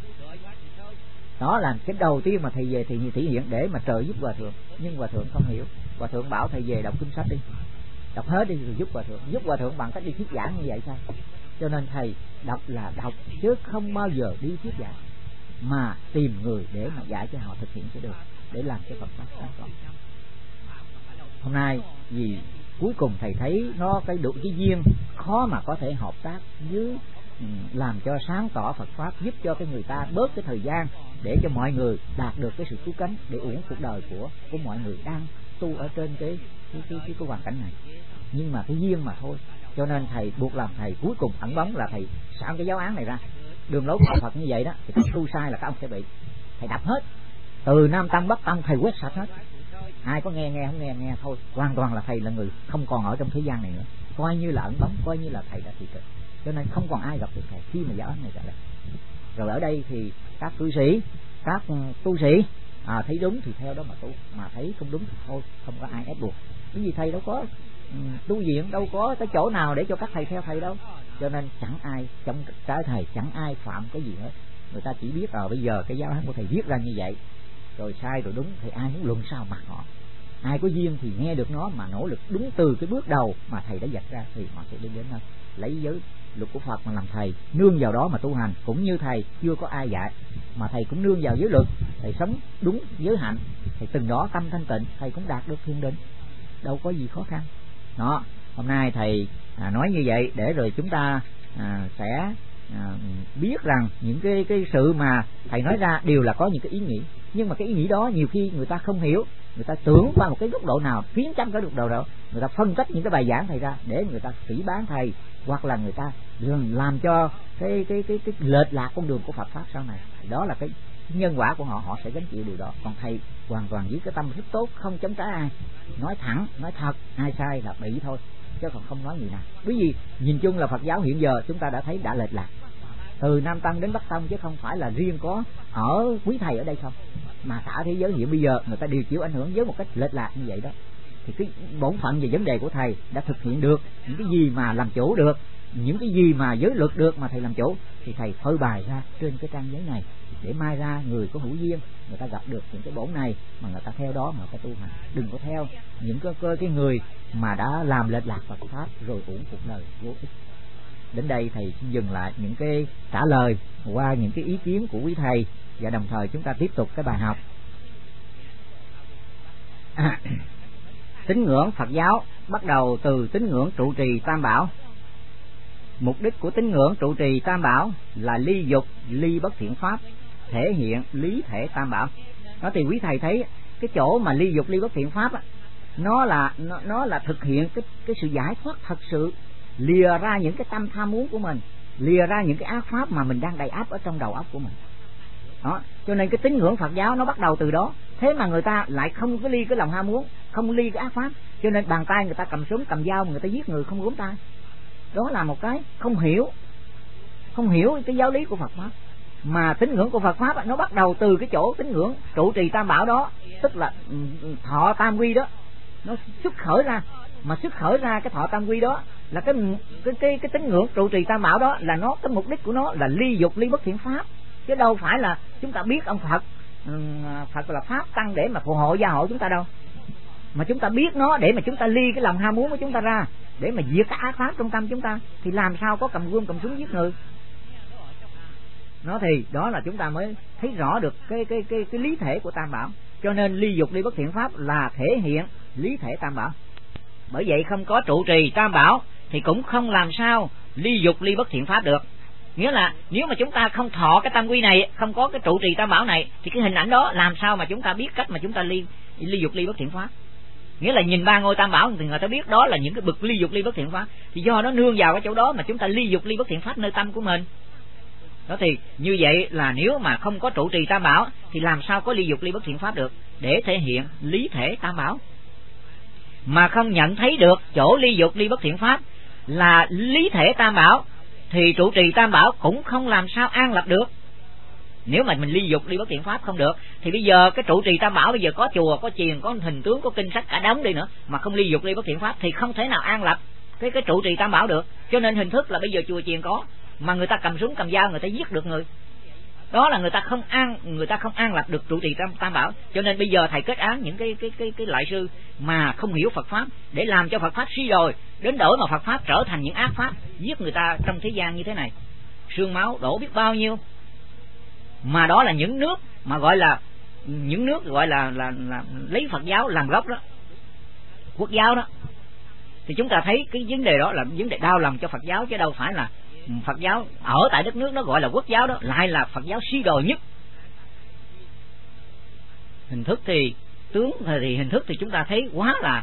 Đó là cái đầu tiên mà thầy về thì thể hiện để mà trợ giúp hòa thượng. Nhưng hòa thượng không hiểu. Hòa thượng bảo thầy về đọc kinh sách đi, đọc hết đi rồi giúp hòa thượng bằng cách đi thuyết giảng như vậy sao? Cho nên thầy đọc là đọc chứ không bao giờ đi thuyết giảng, mà tìm người để mà dạy cho họ thực hiện cái được, để làm cái Phật pháp sáng tỏ. Hôm nay vì cuối cùng thầy thấy nó cái duyên khó mà có thể hợp tác với làm cho sáng tỏ Phật pháp, giúp cho cái người ta bớt cái thời gian để cho mọi người đạt được cái sự cứu cánh, để uổng cuộc đời của mọi người đang tu ở trên cái hoàn cảnh này. Nhưng mà cái duyên mà thôi, cho nên thầy buộc làm thầy cuối cùng ẩn bóng là thầy soạn cái giáo án này ra. Đường lối của Phật như vậy đó, thì các tu sai là các ông sẽ bị thầy đập hết, từ Nam Tông Bắc Tông thầy quét sạch hết. Ai có nghe không nghe thôi, hoàn toàn là thầy là người không còn ở trong thế gian này nữa, coi như là ẩn bóng, coi như là thầy đã thị trực, cho nên không còn ai gặp được thầy khi mà giáo án này ra đây. Rồi ở đây thì các cư sĩ, các tu sĩ thấy đúng thì theo đó mà tu, mà thấy không đúng thì thôi, không có ai ép buộc. Cái gì thầy đâu có tu viện, đâu có cái chỗ nào để cho các thầy theo thầy đâu, cho nên chẳng ai chống trái thầy, chẳng ai phạm cái gì hết. Người ta chỉ biết bây giờ cái giáo án của thầy viết ra như vậy, rồi sai rồi đúng thì ai muốn luận sao mặc họ. Ai có duyên thì nghe được nó mà nỗ lực đúng từ cái bước đầu mà thầy đã vạch ra thì họ sẽ đi đến nơi lấy giới luật của Phật mà làm thầy, nương vào đó mà tu hành. Cũng như thầy chưa có ai dạy mà thầy cũng nương vào giới luật, thầy sống đúng giới hạnh, thầy từng đó tâm thanh tịnh, thầy cũng đạt được thiên định, đâu có gì khó khăn. Đó, hôm nay thầy nói như vậy để rồi chúng ta sẽ biết rằng những cái sự mà thầy nói ra đều là có những cái ý nghĩ, nhưng mà cái ý nghĩ đó nhiều khi người ta không hiểu, người ta tưởng qua một cái góc độ nào, phiến trăm cái góc độ nào, người ta phân tích những cái bài giảng thầy ra để người ta phỉ báng thầy, hoặc là người ta làm cho cái lệch lạc con đường của Phật pháp sau này. Đó là cái nhân quả của họ, họ sẽ gánh chịu điều đó. Còn thầy hoàn toàn với cái tâm rất tốt, không chống trái ai, nói thẳng, nói thật, ai sai là bị thôi, chứ còn không nói gì nào. Bởi vì nhìn chung là Phật giáo hiện giờ chúng ta đã thấy đã lệch lạc từ Nam Tông đến Bắc Tông, chứ không phải là riêng có ở quý thầy ở đây không, mà cả thế giới hiện bây giờ người ta đều chịu ảnh hưởng với một cách lệch lạc như vậy đó. Thì cái bổn phận về vấn đề của thầy đã thực hiện được những cái gì mà làm chủ được, những cái gì mà giới luật được mà thầy làm chủ, thì thầy phơi bày ra trên cái trang giấy này để mai ra người có hữu duyên, người ta gặp được những cái bổn này mà người ta theo đó mà người ta tu hành. Đừng có theo những cái người mà đã làm lệch lạc Phật pháp rồi uổng cuộc đời vô ích. Đến đây thầy xin dừng lại những cái trả lời qua những cái ý kiến của quý thầy, và đồng thời chúng ta tiếp tục cái bài học. Tín ngưỡng Phật giáo bắt đầu từ tín ngưỡng trụ trì Tam Bảo. Mục đích của tín ngưỡng trụ trì Tam Bảo là ly dục, ly bất thiện pháp, thể hiện lý thể Tam Bảo. Đó thì quý thầy thấy cái chỗ mà ly dục, ly bất thiện pháp á, nó là thực hiện cái sự giải thoát thật sự, lìa ra những cái tâm tham muốn của mình, lìa ra những cái ác pháp mà mình đang đầy áp ở trong đầu óc của mình. Đó, cho nên cái tín ngưỡng Phật giáo nó bắt đầu từ đó. Thế mà người ta lại không có ly cái lòng ham muốn, không ly cái ác pháp, cho nên bàn tay người ta cầm súng cầm dao, người ta giết người không gốm tay. Đó là một cái không hiểu cái giáo lý của Phật pháp. Mà tín ngưỡng của Phật pháp nó bắt đầu từ cái chỗ tín ngưỡng trụ trì Tam Bảo đó, tức là thọ tam quy đó, nó xuất khởi ra. Mà xuất khởi ra cái thọ tam quy đó là cái tín ngưỡng trụ trì Tam Bảo đó, là nó cái mục đích của nó là ly dục, ly bất thiện pháp, chứ đâu phải là chúng ta biết ông Phật là pháp tăng để mà phù hộ gia hộ chúng ta đâu, mà chúng ta biết nó để mà chúng ta ly cái lòng ham muốn của chúng ta ra, để mà diệt cái ác pháp trong tâm chúng ta, thì làm sao có cầm gươm cầm súng giết người. Nó thì đó là chúng ta mới thấy rõ được cái lý thể của Tam Bảo. Cho nên ly dục, ly bất thiện pháp là thể hiện lý thể Tam Bảo. Bởi vậy không có trụ trì Tam Bảo thì cũng không làm sao ly dục, ly bất thiện pháp được. Nghĩa là nếu mà chúng ta không thọ cái tam quy này, không có cái trụ trì Tam Bảo này, thì cái hình ảnh đó làm sao mà chúng ta biết cách mà chúng ta ly dục, ly bất thiện pháp. Nghĩa là nhìn ba ngôi Tam Bảo thì người ta biết đó là những cái bậc ly dục, ly bất thiện pháp, thì do nó nương vào cái chỗ đó mà chúng ta ly dục, ly bất thiện pháp nơi tâm của mình. Đó thì như vậy là nếu mà không có trụ trì Tam Bảo thì làm sao có ly dục, ly bất thiện pháp được, để thể hiện lý thể Tam Bảo. Mà không nhận thấy được chỗ ly dục, ly bất thiện pháp là lý thể Tam Bảo thì trụ trì Tam Bảo cũng không làm sao an lập được. Nếu mà mình ly dục, ly bất thiện pháp không được thì bây giờ cái trụ trì Tam Bảo bây giờ có chùa, có chiền, có hình tướng, có kinh sách cả đống đi nữa mà không ly dục, ly bất thiện pháp thì không thể nào an lập cái trụ trì Tam Bảo được. Cho nên hình thức là bây giờ chùa chiền có, mà người ta cầm súng cầm dao người ta giết được người. Đó là người ta không an lập được trụ trì Tam Bảo. Cho nên bây giờ thầy kết án những cái loại sư mà không hiểu Phật pháp, để làm cho Phật pháp suy đồi, đến đổi mà Phật pháp trở thành những ác pháp giết người ta trong thế gian như thế này, xương máu đổ biết bao nhiêu. Mà đó là những nước mà gọi là lấy Phật giáo làm gốc đó, quốc giáo đó. Thì chúng ta thấy cái vấn đề đó là vấn đề đau lòng cho Phật giáo, chứ đâu phải là Phật giáo ở tại đất nước đó gọi là quốc giáo đó lại là Phật giáo suy đồi nhất. Hình thức thì tướng thì hình thức thì chúng ta thấy quá là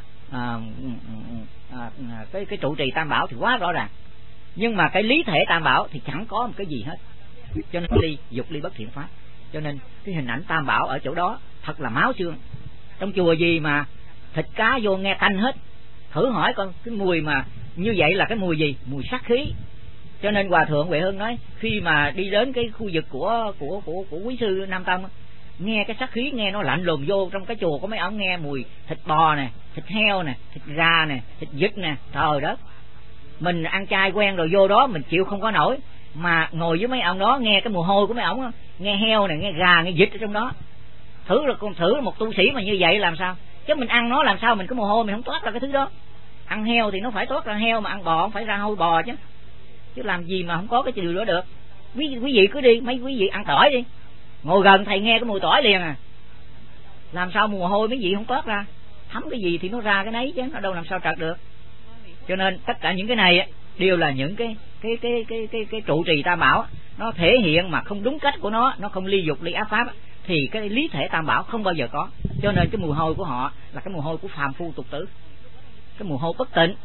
cái trụ trì tam bảo thì quá rõ ràng, nhưng mà cái lý thể tam bảo thì chẳng có một cái gì hết, cho nên ly dục ly bất thiện pháp. Cho nên cái hình ảnh tam bảo ở chỗ đó thật là máu xương. Trong chùa gì mà thịt cá vô nghe tanh hết, thử hỏi con cái mùi mà như vậy là cái mùi gì? Mùi sát khí. Cho nên Hòa thượng Huệ Hưng nói khi mà đi đến cái khu vực của quý sư Nam Tông, nghe cái sát khí nghe nó lạnh lùng, vô trong cái chùa có mấy ông nghe mùi thịt bò nè, thịt heo nè, thịt gà nè, thịt vịt nè, trời đất. Mình ăn chay quen rồi vô đó mình chịu không có nổi, mà ngồi với mấy ông đó nghe cái mùi hôi của mấy ông, nghe heo nè, nghe gà, nghe vịt ở trong đó. Thử một tu sĩ mà như vậy làm sao? Chứ mình ăn nó làm sao mình có mồ hôi mình không toát ra cái thứ đó. Ăn heo thì nó phải toát ra heo, mà ăn bò không phải ra hôi bò chứ. Chứ làm gì mà không có cái điều đó được. Quý vị cứ đi, mấy quý vị ăn tỏi đi, ngồi gần thầy nghe cái mùi tỏi liền à. Làm sao mùi hôi mấy vị không toát ra? Thấm cái gì thì nó ra cái nấy chứ, nó đâu làm sao trật được. Cho nên tất cả những cái này đều là những cái trụ trì tam bảo, nó thể hiện mà không đúng cách của nó không ly dục ly ác pháp, thì cái lý thể tam bảo không bao giờ có. Cho nên cái mùi hôi của họ là cái mùi hôi của phàm phu tục tử, cái mùi hôi bất tịnh.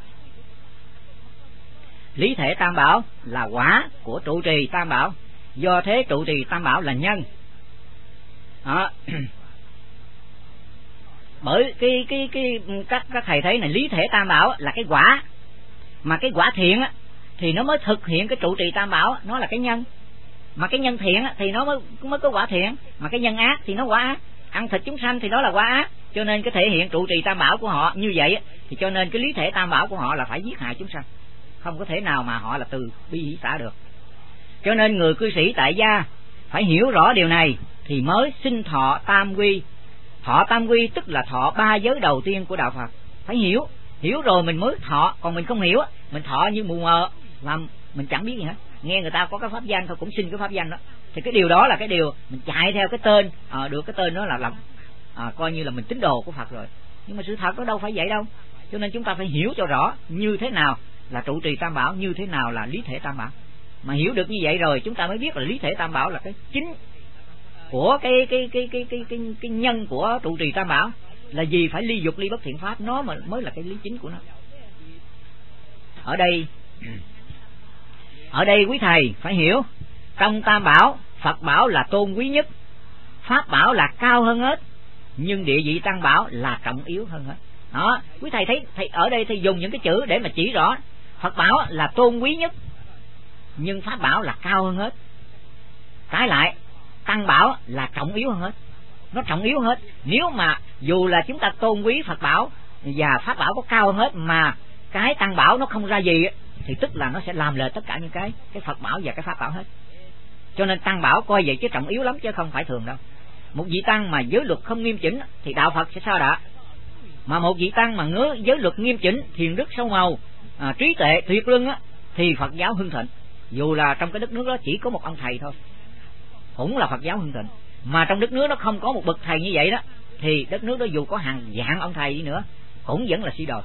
Lý thể tam bảo là quả của trụ trì tam bảo, do thế trụ trì tam bảo là nhân đó. Bởi các thầy thấy này, lý thể tam bảo là cái quả, mà cái quả thiện thì nó mới thực hiện cái trụ trì tam bảo, nó là cái nhân. Mà cái nhân thiện thì nó mới có quả thiện, mà cái nhân ác thì nó quả ác. Ăn thịt chúng sanh thì đó là quả ác. Cho nên cái thể hiện trụ trì tam bảo của họ như vậy, thì cho nên cái lý thể tam bảo của họ là phải giết hại chúng sanh, không có thể nào mà họ là từ bi hỷ xã được. Cho nên người cư sĩ tại gia phải hiểu rõ điều này thì mới sinh thọ tam quy. Thọ tam quy tức là thọ 3 giới đầu tiên của đạo Phật. Phải hiểu rồi mình mới thọ. Còn mình không hiểu, mình thọ như mù mờ, làm mình chẳng biết gì hết. Nghe người ta có cái pháp danh thôi cũng xin cái pháp danh đó, thì cái điều đó là cái điều mình chạy theo cái tên, được cái tên đó là coi như là mình tín đồ của Phật rồi. Nhưng mà sự thật nó đâu phải vậy đâu. Cho nên chúng ta phải hiểu cho rõ như thế nào là trụ trì tam bảo, như thế nào là lý thể tam bảo. Mà hiểu được như vậy rồi chúng ta mới biết là lý thể tam bảo là cái chính của cái nhân của trụ trì tam bảo là gì, phải ly dục ly bất thiện pháp, nó mới là cái lý chính của nó. Ở đây quý thầy phải hiểu, trong tam bảo, Phật bảo là tôn quý nhất, pháp bảo là cao hơn hết, nhưng địa vị tăng bảo là trọng yếu hơn hết. Đó, quý thầy thấy thầy ở đây thầy dùng những cái chữ để mà chỉ rõ Phật bảo là tôn quý nhất, nhưng pháp bảo là cao hơn hết. Trái lại, tăng bảo là trọng yếu hơn hết, nó trọng yếu hết. Nếu mà dù là chúng ta tôn quý Phật bảo và pháp bảo có cao hơn hết, mà cái tăng bảo nó không ra gì, thì tức là nó sẽ làm lệch tất cả những cái Phật bảo và cái pháp bảo hết. Cho nên tăng bảo coi vậy chứ trọng yếu lắm, chứ không phải thường đâu. Một vị tăng mà giới luật không nghiêm chỉnh thì đạo Phật sẽ sao đạ. Mà một vị tăng mà ngứa giới luật nghiêm chỉnh, thiền đức sâu màu, trí tuệ tuyệt luân thì Phật giáo hưng thịnh. Dù là trong cái đất nước đó chỉ có một ông thầy thôi, cũng là Phật giáo hưng thịnh. Mà trong đất nước nó không có một bậc thầy như vậy đó, thì đất nước đó dù có hàng vạn ông thầy đi nữa cũng vẫn là si đồi.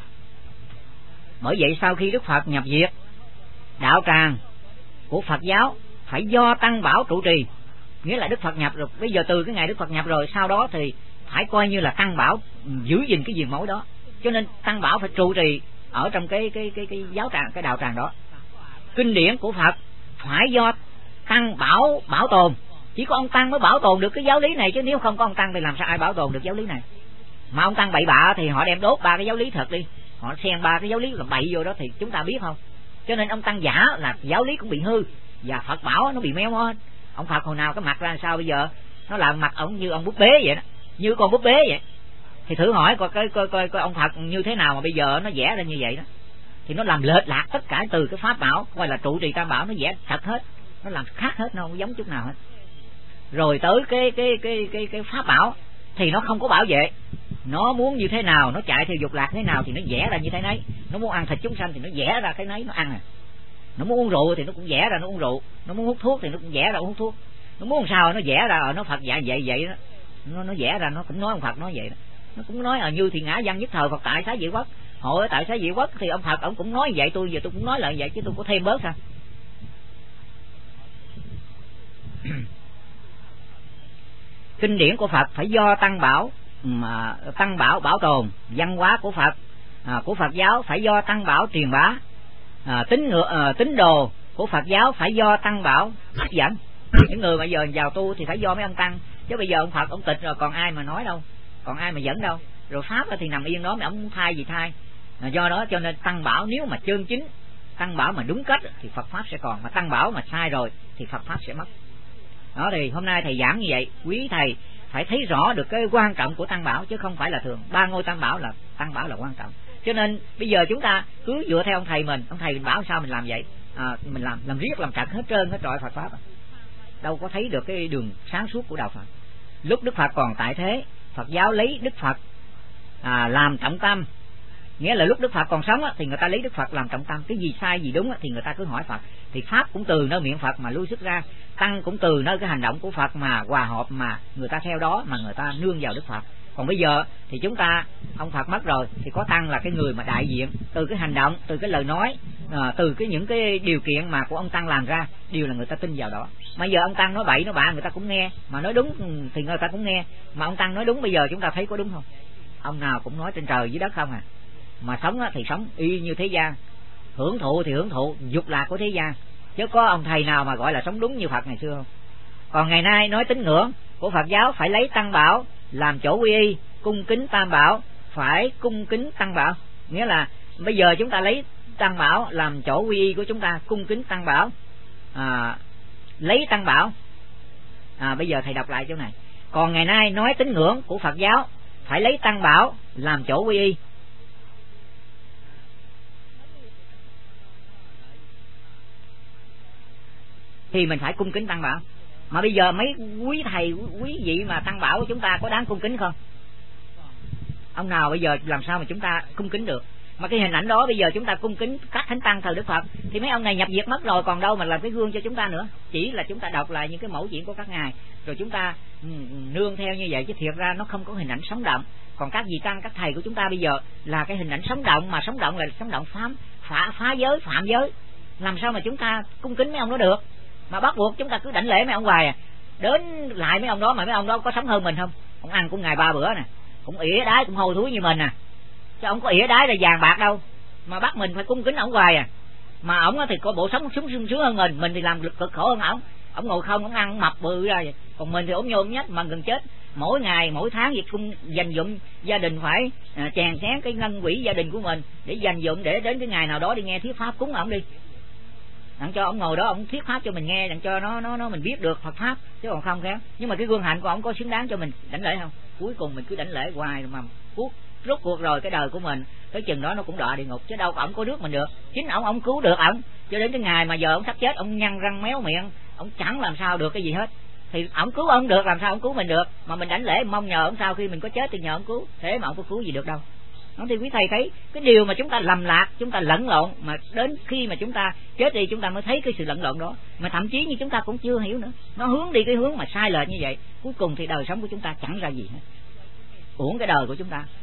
Bởi vậy sau khi Đức Phật nhập diệt, đạo tràng của Phật giáo phải do tăng bảo trụ trì. Nghĩa là Đức Phật nhập rồi, bây giờ từ cái ngày Đức Phật nhập rồi, sau đó thì phải coi như là tăng bảo giữ gìn cái viền mẫu đó. Cho nên tăng bảo phải trụ trì ở trong cái giáo tràng, cái đạo tràng đó. Kinh điển của Phật phải do tăng bảo tồn. Chỉ có ông tăng mới bảo tồn được cái giáo lý này, chứ nếu không có ông tăng thì làm sao ai bảo tồn được giáo lý này. Mà ông tăng bậy bạ thì họ đem đốt 3 cái giáo lý thật đi, họ xen 3 cái giáo lý là bậy vô đó thì chúng ta biết không. Cho nên ông tăng giả là giáo lý cũng bị hư, và Phật bảo nó bị méo mó. Ông Phật hồi nào cái mặt ra sao bây giờ, nó làm mặt ông như ông búp bê vậy đó, như con búp bê vậy. Thì thử hỏi coi ông Phật như thế nào mà bây giờ nó vẽ ra như vậy đó. Thì nó làm lệch lạc tất cả từ cái pháp bảo, gọi là trụ trì tam bảo, nó vẽ thật hết, nó làm khác hết, nó không giống chút nào hết. Rồi tới cái pháp bảo thì nó không có bảo vệ, nó muốn như thế nào, nó chạy theo dục lạc thế nào thì nó vẽ ra như thế nấy. Nó muốn ăn thịt chúng sanh thì nó vẽ ra cái nấy nó ăn. Nó muốn uống rượu thì nó cũng vẽ ra nó uống rượu, nó muốn hút thuốc thì nó cũng vẽ ra hút thuốc, nó muốn sao nó vẽ ra nó Phật dạy vậy đó. Nó vẽ ra nó cũng nói ông Phật nói vậy đó. Nó cũng nói như thì ngã văn nhất thời Phật tại Xá Vệ Quốc, hội tại Xá Vệ Quốc thì ông Phật ông cũng nói vậy, tôi giờ tôi cũng nói lại vậy chứ tôi có thêm bớt sao. kinh điển của Phật phải do tăng bảo bảo tồn, văn hóa của Phật của Phật giáo phải do tăng bảo truyền bá, tín đồ của Phật giáo phải do tăng bảo hấp dẫn. Những người mà giờ vào tu thì phải do mấy ông tăng, chứ bây giờ ông Phật ông tịch rồi còn ai mà nói đâu, còn ai mà dẫn đâu. Rồi pháp thì nằm yên đó, mà ông thay gì thay. Do đó cho nên tăng bảo nếu mà chân chính, tăng bảo mà đúng cách thì Phật pháp sẽ còn, mà tăng bảo mà sai rồi thì Phật pháp sẽ mất. Đó thì hôm nay thầy giảng như vậy, quý thầy phải thấy rõ được cái quan trọng của tăng bảo, chứ không phải là thường ba ngôi tăng bảo là quan trọng. Cho nên bây giờ chúng ta cứ dựa theo ông thầy mình bảo sao mình làm vậy, mình làm riết làm chặt hết trơn hết trọi Phật pháp, đâu có thấy được cái đường sáng suốt của đạo Phật. Lúc Đức Phật còn tại thế, Phật giáo lấy Đức Phật làm trọng tâm, nghĩa là lúc Đức Phật còn sống thì người ta lấy Đức Phật làm trọng tâm, cái gì sai gì đúng thì người ta cứ hỏi Phật. Thì pháp cũng từ nơi miệng Phật mà lui xuất ra, tăng cũng từ nơi cái hành động của Phật mà hòa hợp, mà người ta theo đó mà người ta nương vào Đức Phật. Còn bây giờ thì chúng ta, ông Phật mất rồi thì có tăng là cái người mà đại diện từ cái hành động, từ cái lời nói, từ những cái điều kiện mà của ông tăng làm ra, đều là người ta tin vào đó. Bây giờ ông tăng nói bậy nói bạ người ta cũng nghe, mà nói đúng thì người ta cũng nghe. Mà ông tăng nói đúng bây giờ chúng ta thấy có đúng không? Ông nào cũng nói trên trời dưới đất không à. Mà sống thì sống y như thế gian, hưởng thụ thì hưởng thụ dục lạc của thế gian, chứ có ông thầy nào mà gọi là sống đúng như Phật ngày xưa không? Còn ngày nay nói tín ngưỡng của Phật giáo phải lấy tăng bảo làm chỗ quy y, cung kính tam bảo phải cung kính tăng bảo, nghĩa là bây giờ chúng ta lấy tăng bảo làm chỗ quy y của chúng ta, cung kính tăng bảo, lấy tăng bảo. Bây giờ thầy đọc lại chỗ này. Còn ngày nay nói tín ngưỡng của Phật giáo phải lấy tăng bảo làm chỗ quy y, thì mình phải cung kính tăng bảo. Mà bây giờ mấy quý thầy quý vị mà tăng bảo của chúng ta có đáng cung kính không? Ông nào bây giờ làm sao mà chúng ta cung kính được? Mà cái hình ảnh đó bây giờ chúng ta cung kính các thánh tăng thời Đức Phật thì mấy ông này nhập diệt mất rồi, còn đâu mà làm cái gương cho chúng ta nữa. Chỉ là chúng ta đọc lại những cái mẫu chuyện của các ngài rồi chúng ta nương theo như vậy, chứ thiệt ra nó không có hình ảnh sống động. Còn các vị tăng, các thầy của chúng ta bây giờ là cái hình ảnh sống động, mà sống động là sống động phá giới, phạm giới. Làm sao mà chúng ta cung kính mấy ông đó được? Mà bắt buộc chúng ta cứ đảnh lễ mấy ông hoài đến lại mấy ông đó, mà mấy ông đó có sống hơn mình không? Ông ăn cũng ngày 3 bữa nè, cũng ỉa đái cũng hôi thối như mình chứ ông có ỉa đái là vàng bạc đâu mà bắt mình phải cung kính ổng hoài Mà ổng thì có bộ sống sướng hơn mình thì làm cực khổ hơn ổng ngồi không, ổng ăn mập bự ra vậy. Còn mình thì ổng nhôm nhách mà gần chết, mỗi ngày mỗi tháng việc cung dành dụm gia đình phải chèn xén cái ngân quỹ gia đình của mình để dành dụm để đến cái ngày nào đó đi nghe thuyết pháp cúng ổng đi, đặng cho ổng ngồi đó ổng thuyết pháp cho mình nghe, đặng cho nó mình biết được Phật pháp, chứ còn không khéo. Nhưng mà cái gương hạnh của ổng có xứng đáng cho mình đảnh lễ không? Cuối cùng mình cứ đảnh lễ hoài mà rốt cuộc rồi cái đời của mình tới chừng đó nó cũng đọa địa ngục, chứ đâu ổng có rước mình được. Chính ổng cứu được ổng cho đến cái ngày mà giờ ổng sắp chết, ổng nhăn răng méo miệng, ổng chẳng làm sao được cái gì hết. Thì ổng cứu ổng được, làm sao ổng cứu mình được? Mà mình đảnh lễ mong nhờ ổng sau khi mình có chết thì nhờ ổng cứu, thế mà ổng có cứu gì được đâu. Đó thì quý thầy thấy cái điều mà chúng ta lầm lạc, chúng ta lẫn lộn, mà đến khi mà chúng ta chết đi chúng ta mới thấy cái sự lẫn lộn đó, mà thậm chí như chúng ta cũng chưa hiểu nữa, nó hướng đi cái hướng mà sai lệch như vậy, cuối cùng thì đời sống của chúng ta chẳng ra gì hết, uổng cái đời của chúng ta.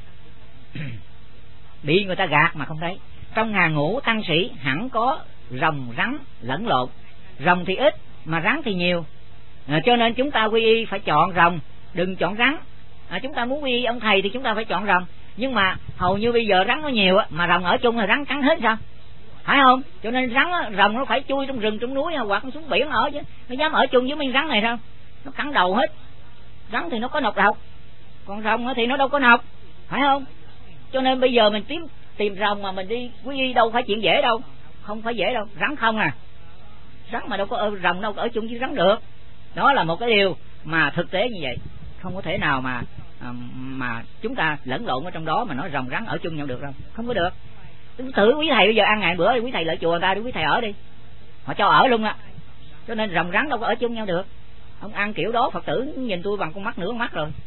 Bị người ta gạt mà không thấy. Trong hàng ngũ tăng sĩ hẳn có rồng rắn lẫn lộn, rồng thì ít mà rắn thì nhiều, cho nên chúng ta quy y phải chọn rồng, đừng chọn rắn. Chúng ta muốn quy y ông thầy thì chúng ta phải chọn rồng, nhưng mà hầu như bây giờ rắn nó nhiều mà rồng ở chung là rắn cắn hết sao, phải không? Cho nên rồng nó phải chui trong rừng trong núi hoặc nó xuống biển ở, chứ nó dám ở chung với mấy rắn này sao? Nó cắn đầu hết. Rắn thì nó có độc, còn rồng thì nó đâu có độc, phải không? Cho nên bây giờ mình tìm rồng mà mình đi quy y đâu phải chuyện dễ đâu, không phải dễ đâu. Rắn không rắn mà đâu có rồng đâu có ở chung với rắn được. Đó là một cái điều mà thực tế như vậy, không có thể nào mà chúng ta lẫn lộn ở trong đó mà nói rồng rắn ở chung nhau được đâu, không có được. Thử quý thầy bây giờ ăn ngày bữa thì quý thầy lại chùa người ta đi, quý thầy ở đi, họ cho ở luôn cho nên rồng rắn đâu có ở chung nhau được. Ông ăn kiểu đó Phật tử nhìn tôi bằng con mắt nửa con mắt rồi.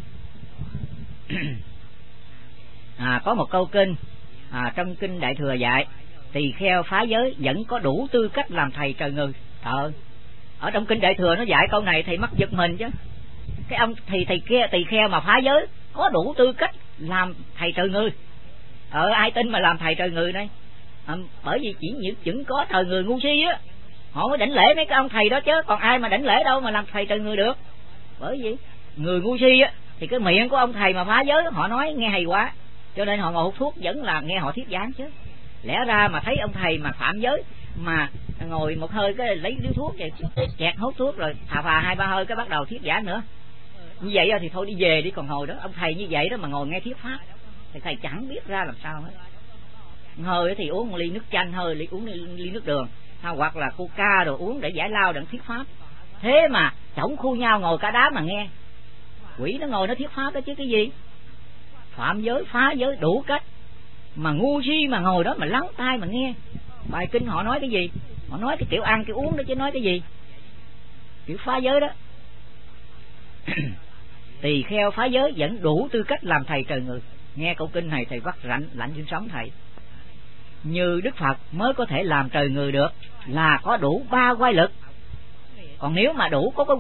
Có một câu kinh trong kinh Đại Thừa dạy tỳ kheo phá giới vẫn có đủ tư cách làm thầy trời người. Ở trong kinh Đại Thừa nó dạy câu này thầy mắc giật mình chứ. Cái ông tỳ kheo mà phá giới có đủ tư cách làm thầy trời người. Ai tin mà làm thầy trời người đây? Bởi vì chỉ có trời người ngu si họ mới đảnh lễ mấy cái ông thầy đó chứ, còn ai mà đảnh lễ đâu mà làm thầy trời người được. Bởi vì người ngu si á thì cái miệng của ông thầy mà phá giới họ nói nghe hay quá, cho nên họ ngồi hút thuốc vẫn là nghe họ thuyết giảng chứ. Lẽ ra mà thấy ông thầy mà phạm giới mà ngồi một hơi cái lấy điếu thuốc vậy chẹt hút thuốc rồi thà phà 2-3 hơi cái bắt đầu thuyết giảng nữa, như vậy thì thôi đi về đi. Còn hồi đó ông thầy như vậy đó mà ngồi nghe thuyết pháp thì thầy chẳng biết ra làm sao hết. Hơi thì uống một ly nước chanh, hơi uống ly nước đường, hoặc là coca rồi uống để giải lao đặng thuyết pháp. Thế mà chổng khu nhau ngồi cả đám mà nghe. Quỷ nó ngồi nó thuyết pháp đó chứ cái gì. Phạm giới phá giới đủ cách, mà ngu si mà ngồi đó mà lắng tai mà nghe. Bài kinh họ nói cái gì? Họ nói cái kiểu ăn kiểu uống đó chứ nói cái gì. Kiểu phá giới đó. Tỳ kheo phá giới vẫn đủ tư cách làm thầy trời người. Nghe câu kinh này thầy vắt lạnh trên sống thầy. Như Đức Phật mới có thể làm trời người được là có đủ 3 oai lực. Còn nếu mà đủ có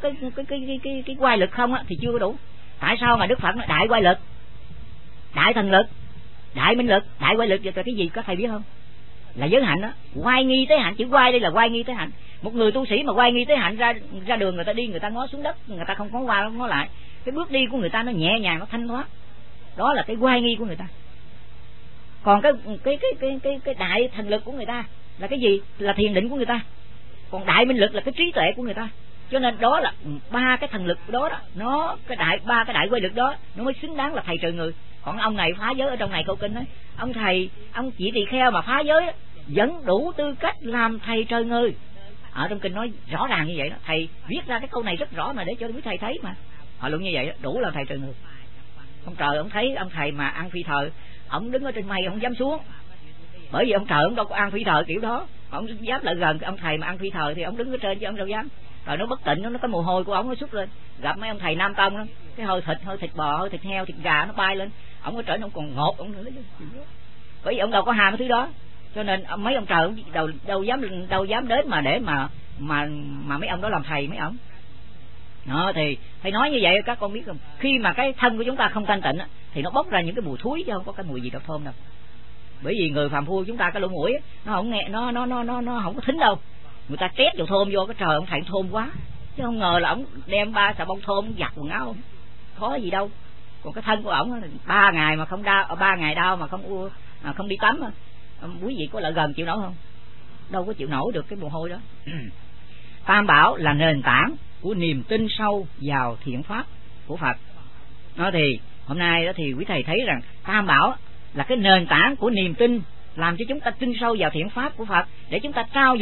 cái oai lực không á thì chưa có đủ. Tại sao mà Đức Phật nói đại oai lực, đại thần lực, đại minh lực, đại oai lực là cái gì các thầy biết không? Là giới hạnh đó. Oai nghi tế hạnh, chữ oai đây là oai nghi tế hạnh. Một người tu sĩ mà oai nghi tế hạnh ra đường người ta đi, người ta ngó xuống đất, người ta không có qua ngó lại. Cái bước đi của người ta nó nhẹ nhàng, nó thanh thoát. Đó là cái oai nghi của người ta. Còn cái đại thần lực của người ta là cái gì? Là thiền định của người ta. Còn đại minh lực là cái trí tuệ của người ta. Cho nên đó là 3 cái thần lực đó, nó ba cái đại oai lực đó nó mới xứng đáng là thầy trời người. Còn ông này phá giới ở trong này câu kinh ấy, ông thầy, ông chỉ tỳ kheo mà phá giới vẫn đủ tư cách làm thầy trời người. Ở trong kinh nói rõ ràng như vậy đó. Thầy viết ra cái câu này rất rõ mà để cho quý thầy thấy mà. Họ luận như vậy đó, đủ làm thầy trời người. Ông trời ông thấy ông thầy mà ăn phi thờ, ông đứng ở trên mây ông dám xuống. Bởi vì ông trời ông đâu có ăn phi thờ kiểu đó. Ông dám lại gần ông thầy mà ăn phi thờ thì ông đứng ở trên chứ ông đâu dám. Rồi nó bất tịnh, nó có mồ hôi của ông nó xuất lên. Gặp mấy ông thầy Nam Tông đó, cái hơi thịt bò, hơi thịt heo, thịt gà nó bay lên. Ông ở trên ông còn ngột ông nữa. Bởi vì ông đâu có ham cái thứ đó. Cho nên mấy ông trời ông đâu dám đến mà để mà mấy ông đó làm thầy mấy ông. Đó thì thầy nói như vậy các con biết không? Khi mà cái thân của chúng ta không thanh tịnh thì nó bốc ra những cái mùi thúi chứ không có cái mùi gì đâu thơm đâu. Bởi vì người phàm phu chúng ta cái lỗ mũi nó không nghe, nó không có thính đâu. Người ta trét dầu thơm vô cái trời ông thầy thơm quá. Chứ không ngờ là ông đem 3 xà bông thơm giặt quần áo, khó gì đâu. Còn cái thân của ổng 3 ngày mà không đau, 3 ngày đau mà không đi tắm, quý vị có lại gần chịu nổi không? Đâu có chịu nổi được cái mồ hôi đó. Tam bảo là nền tảng của niềm tin sâu vào thiện pháp của Phật. Đó thì hôm nay đó thì quý thầy thấy rằng tam bảo là cái nền tảng của niềm tin, làm cho chúng ta tin sâu vào thiện pháp của Phật để chúng ta trao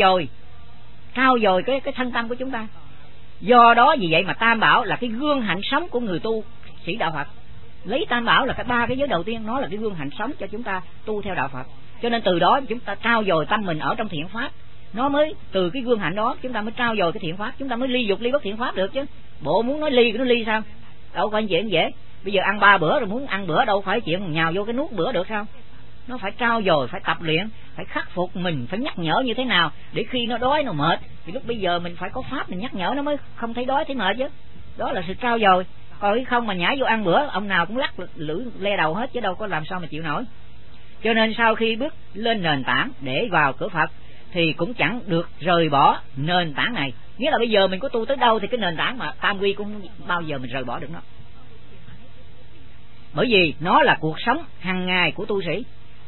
dồi cái thân tâm của chúng ta. Do đó vì vậy mà tam bảo là cái gương hạnh sống của người tu sĩ đạo Phật. Lấy tam bảo là 3 cái giới đầu tiên, nó là cái gương hạnh sống cho chúng ta tu theo đạo Phật. Cho nên từ đó chúng ta trao dồi tâm mình ở trong thiện pháp, nó mới từ cái gương hạnh đó chúng ta mới trao dồi cái thiện pháp, chúng ta mới ly dục ly bất thiện pháp được chứ. Bộ muốn nói ly nó ly sao? Đâu phải chuyện dễ. Bây giờ ăn 3 bữa rồi muốn ăn bữa đâu phải chuyện nhào vô cái nuốt bữa được sao? Nó phải trao dồi, phải tập luyện, phải khắc phục mình, phải nhắc nhở như thế nào để khi nó đói nó mệt thì lúc bây giờ mình phải có pháp mình nhắc nhở nó mới không thấy đói thấy mệt chứ. Đó là sự trao dồi. Còn không mà nhảy vô ăn bữa ông nào cũng lắc lưỡi le đầu hết chứ đâu có làm sao mà chịu nổi. Cho nên sau khi bước lên nền tảng để vào cửa Phật thì cũng chẳng được rời bỏ nền tảng này. Nghĩa là bây giờ mình có tu tới đâu thì cái nền tảng mà tam quy cũng không bao giờ mình rời bỏ được nó. Bởi vì nó là cuộc sống hàng ngày của tu sĩ.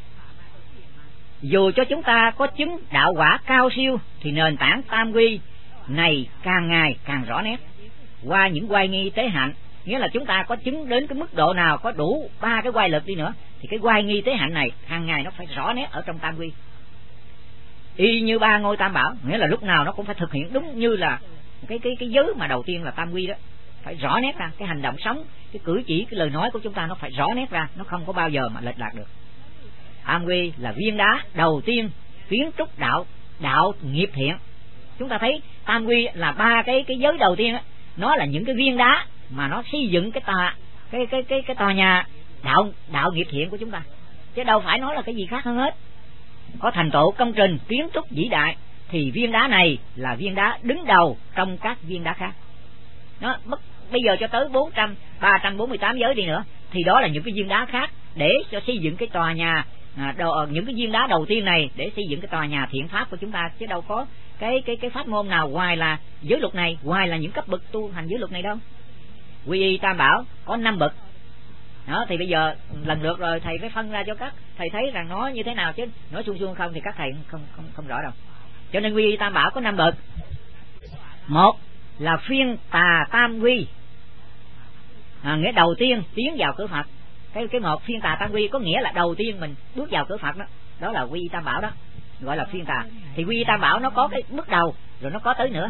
Dù cho chúng ta có chứng đạo quả cao siêu thì nền tảng tam quy này càng ngày càng rõ nét qua những oai nghi tế hạnh. Nghĩa là chúng ta có chứng đến cái mức độ nào, có đủ 3 cái oai lực đi nữa thì cái oai nghi tế hạnh này hàng ngày nó phải rõ nét ở trong tam quy. Y như 3 ngôi tam bảo, nghĩa là lúc nào nó cũng phải thực hiện đúng như là cái giới mà đầu tiên là tam quy đó, phải rõ nét ra. Cái hành động sống, cái cử chỉ, cái lời nói của chúng ta nó phải rõ nét ra, nó không có bao giờ mà lệch lạc được. Tam quy là viên đá đầu tiên kiến trúc đạo nghiệp thiện. Chúng ta thấy tam quy là 3 cái giới đầu tiên đó, nó là những cái viên đá mà nó xây dựng cái tòa nhà đạo nghiệp thiện của chúng ta, chứ đâu phải nói là cái gì khác hơn hết. Có thành tựu công trình kiến trúc vĩ đại thì viên đá này là viên đá đứng đầu trong các viên đá khác. Nó bây giờ cho tới 348 giới đi nữa thì đó là những cái viên đá khác để cho xây dựng cái tòa nhà, những cái viên đá đầu tiên này để xây dựng cái tòa nhà thiện pháp của chúng ta, chứ đâu có cái pháp môn nào ngoài là giới luật này, ngoài là những cấp bậc tu hành giới luật này đâu. quy y tam bảo có 5 bậc. Đó, thì bây giờ lần lượt rồi thầy phải phân ra cho các thầy thấy rằng nó như thế nào, chứ nói suông suông không thì các thầy không rõ đâu. Cho nên quy y tam bảo có 5 bậc. Một là phiên tà tam quy, nghĩa đầu tiên tiến vào cửa Phật. Cái một phiên tà tam quy có nghĩa là đầu tiên mình bước vào cửa Phật đó, đó là quy y tam bảo đó, gọi là phiên tà. Thì quy y tam bảo nó có cái bước đầu rồi nó có tới nữa.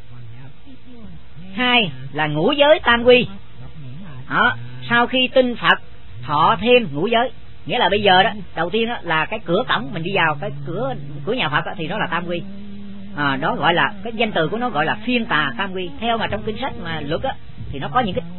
Hai là ngũ giới tam quy. Đó, sau khi tin Phật thọ thêm ngũ giới, nghĩa là bây giờ đó đầu tiên đó là cái cửa cổng mình đi vào cái cửa nhà Phật đó, thì nó là tam quy. Đó gọi là cái danh từ của nó gọi là phiên tà tam quy. Theo mà trong kinh sách mà luật á thì nó có những cái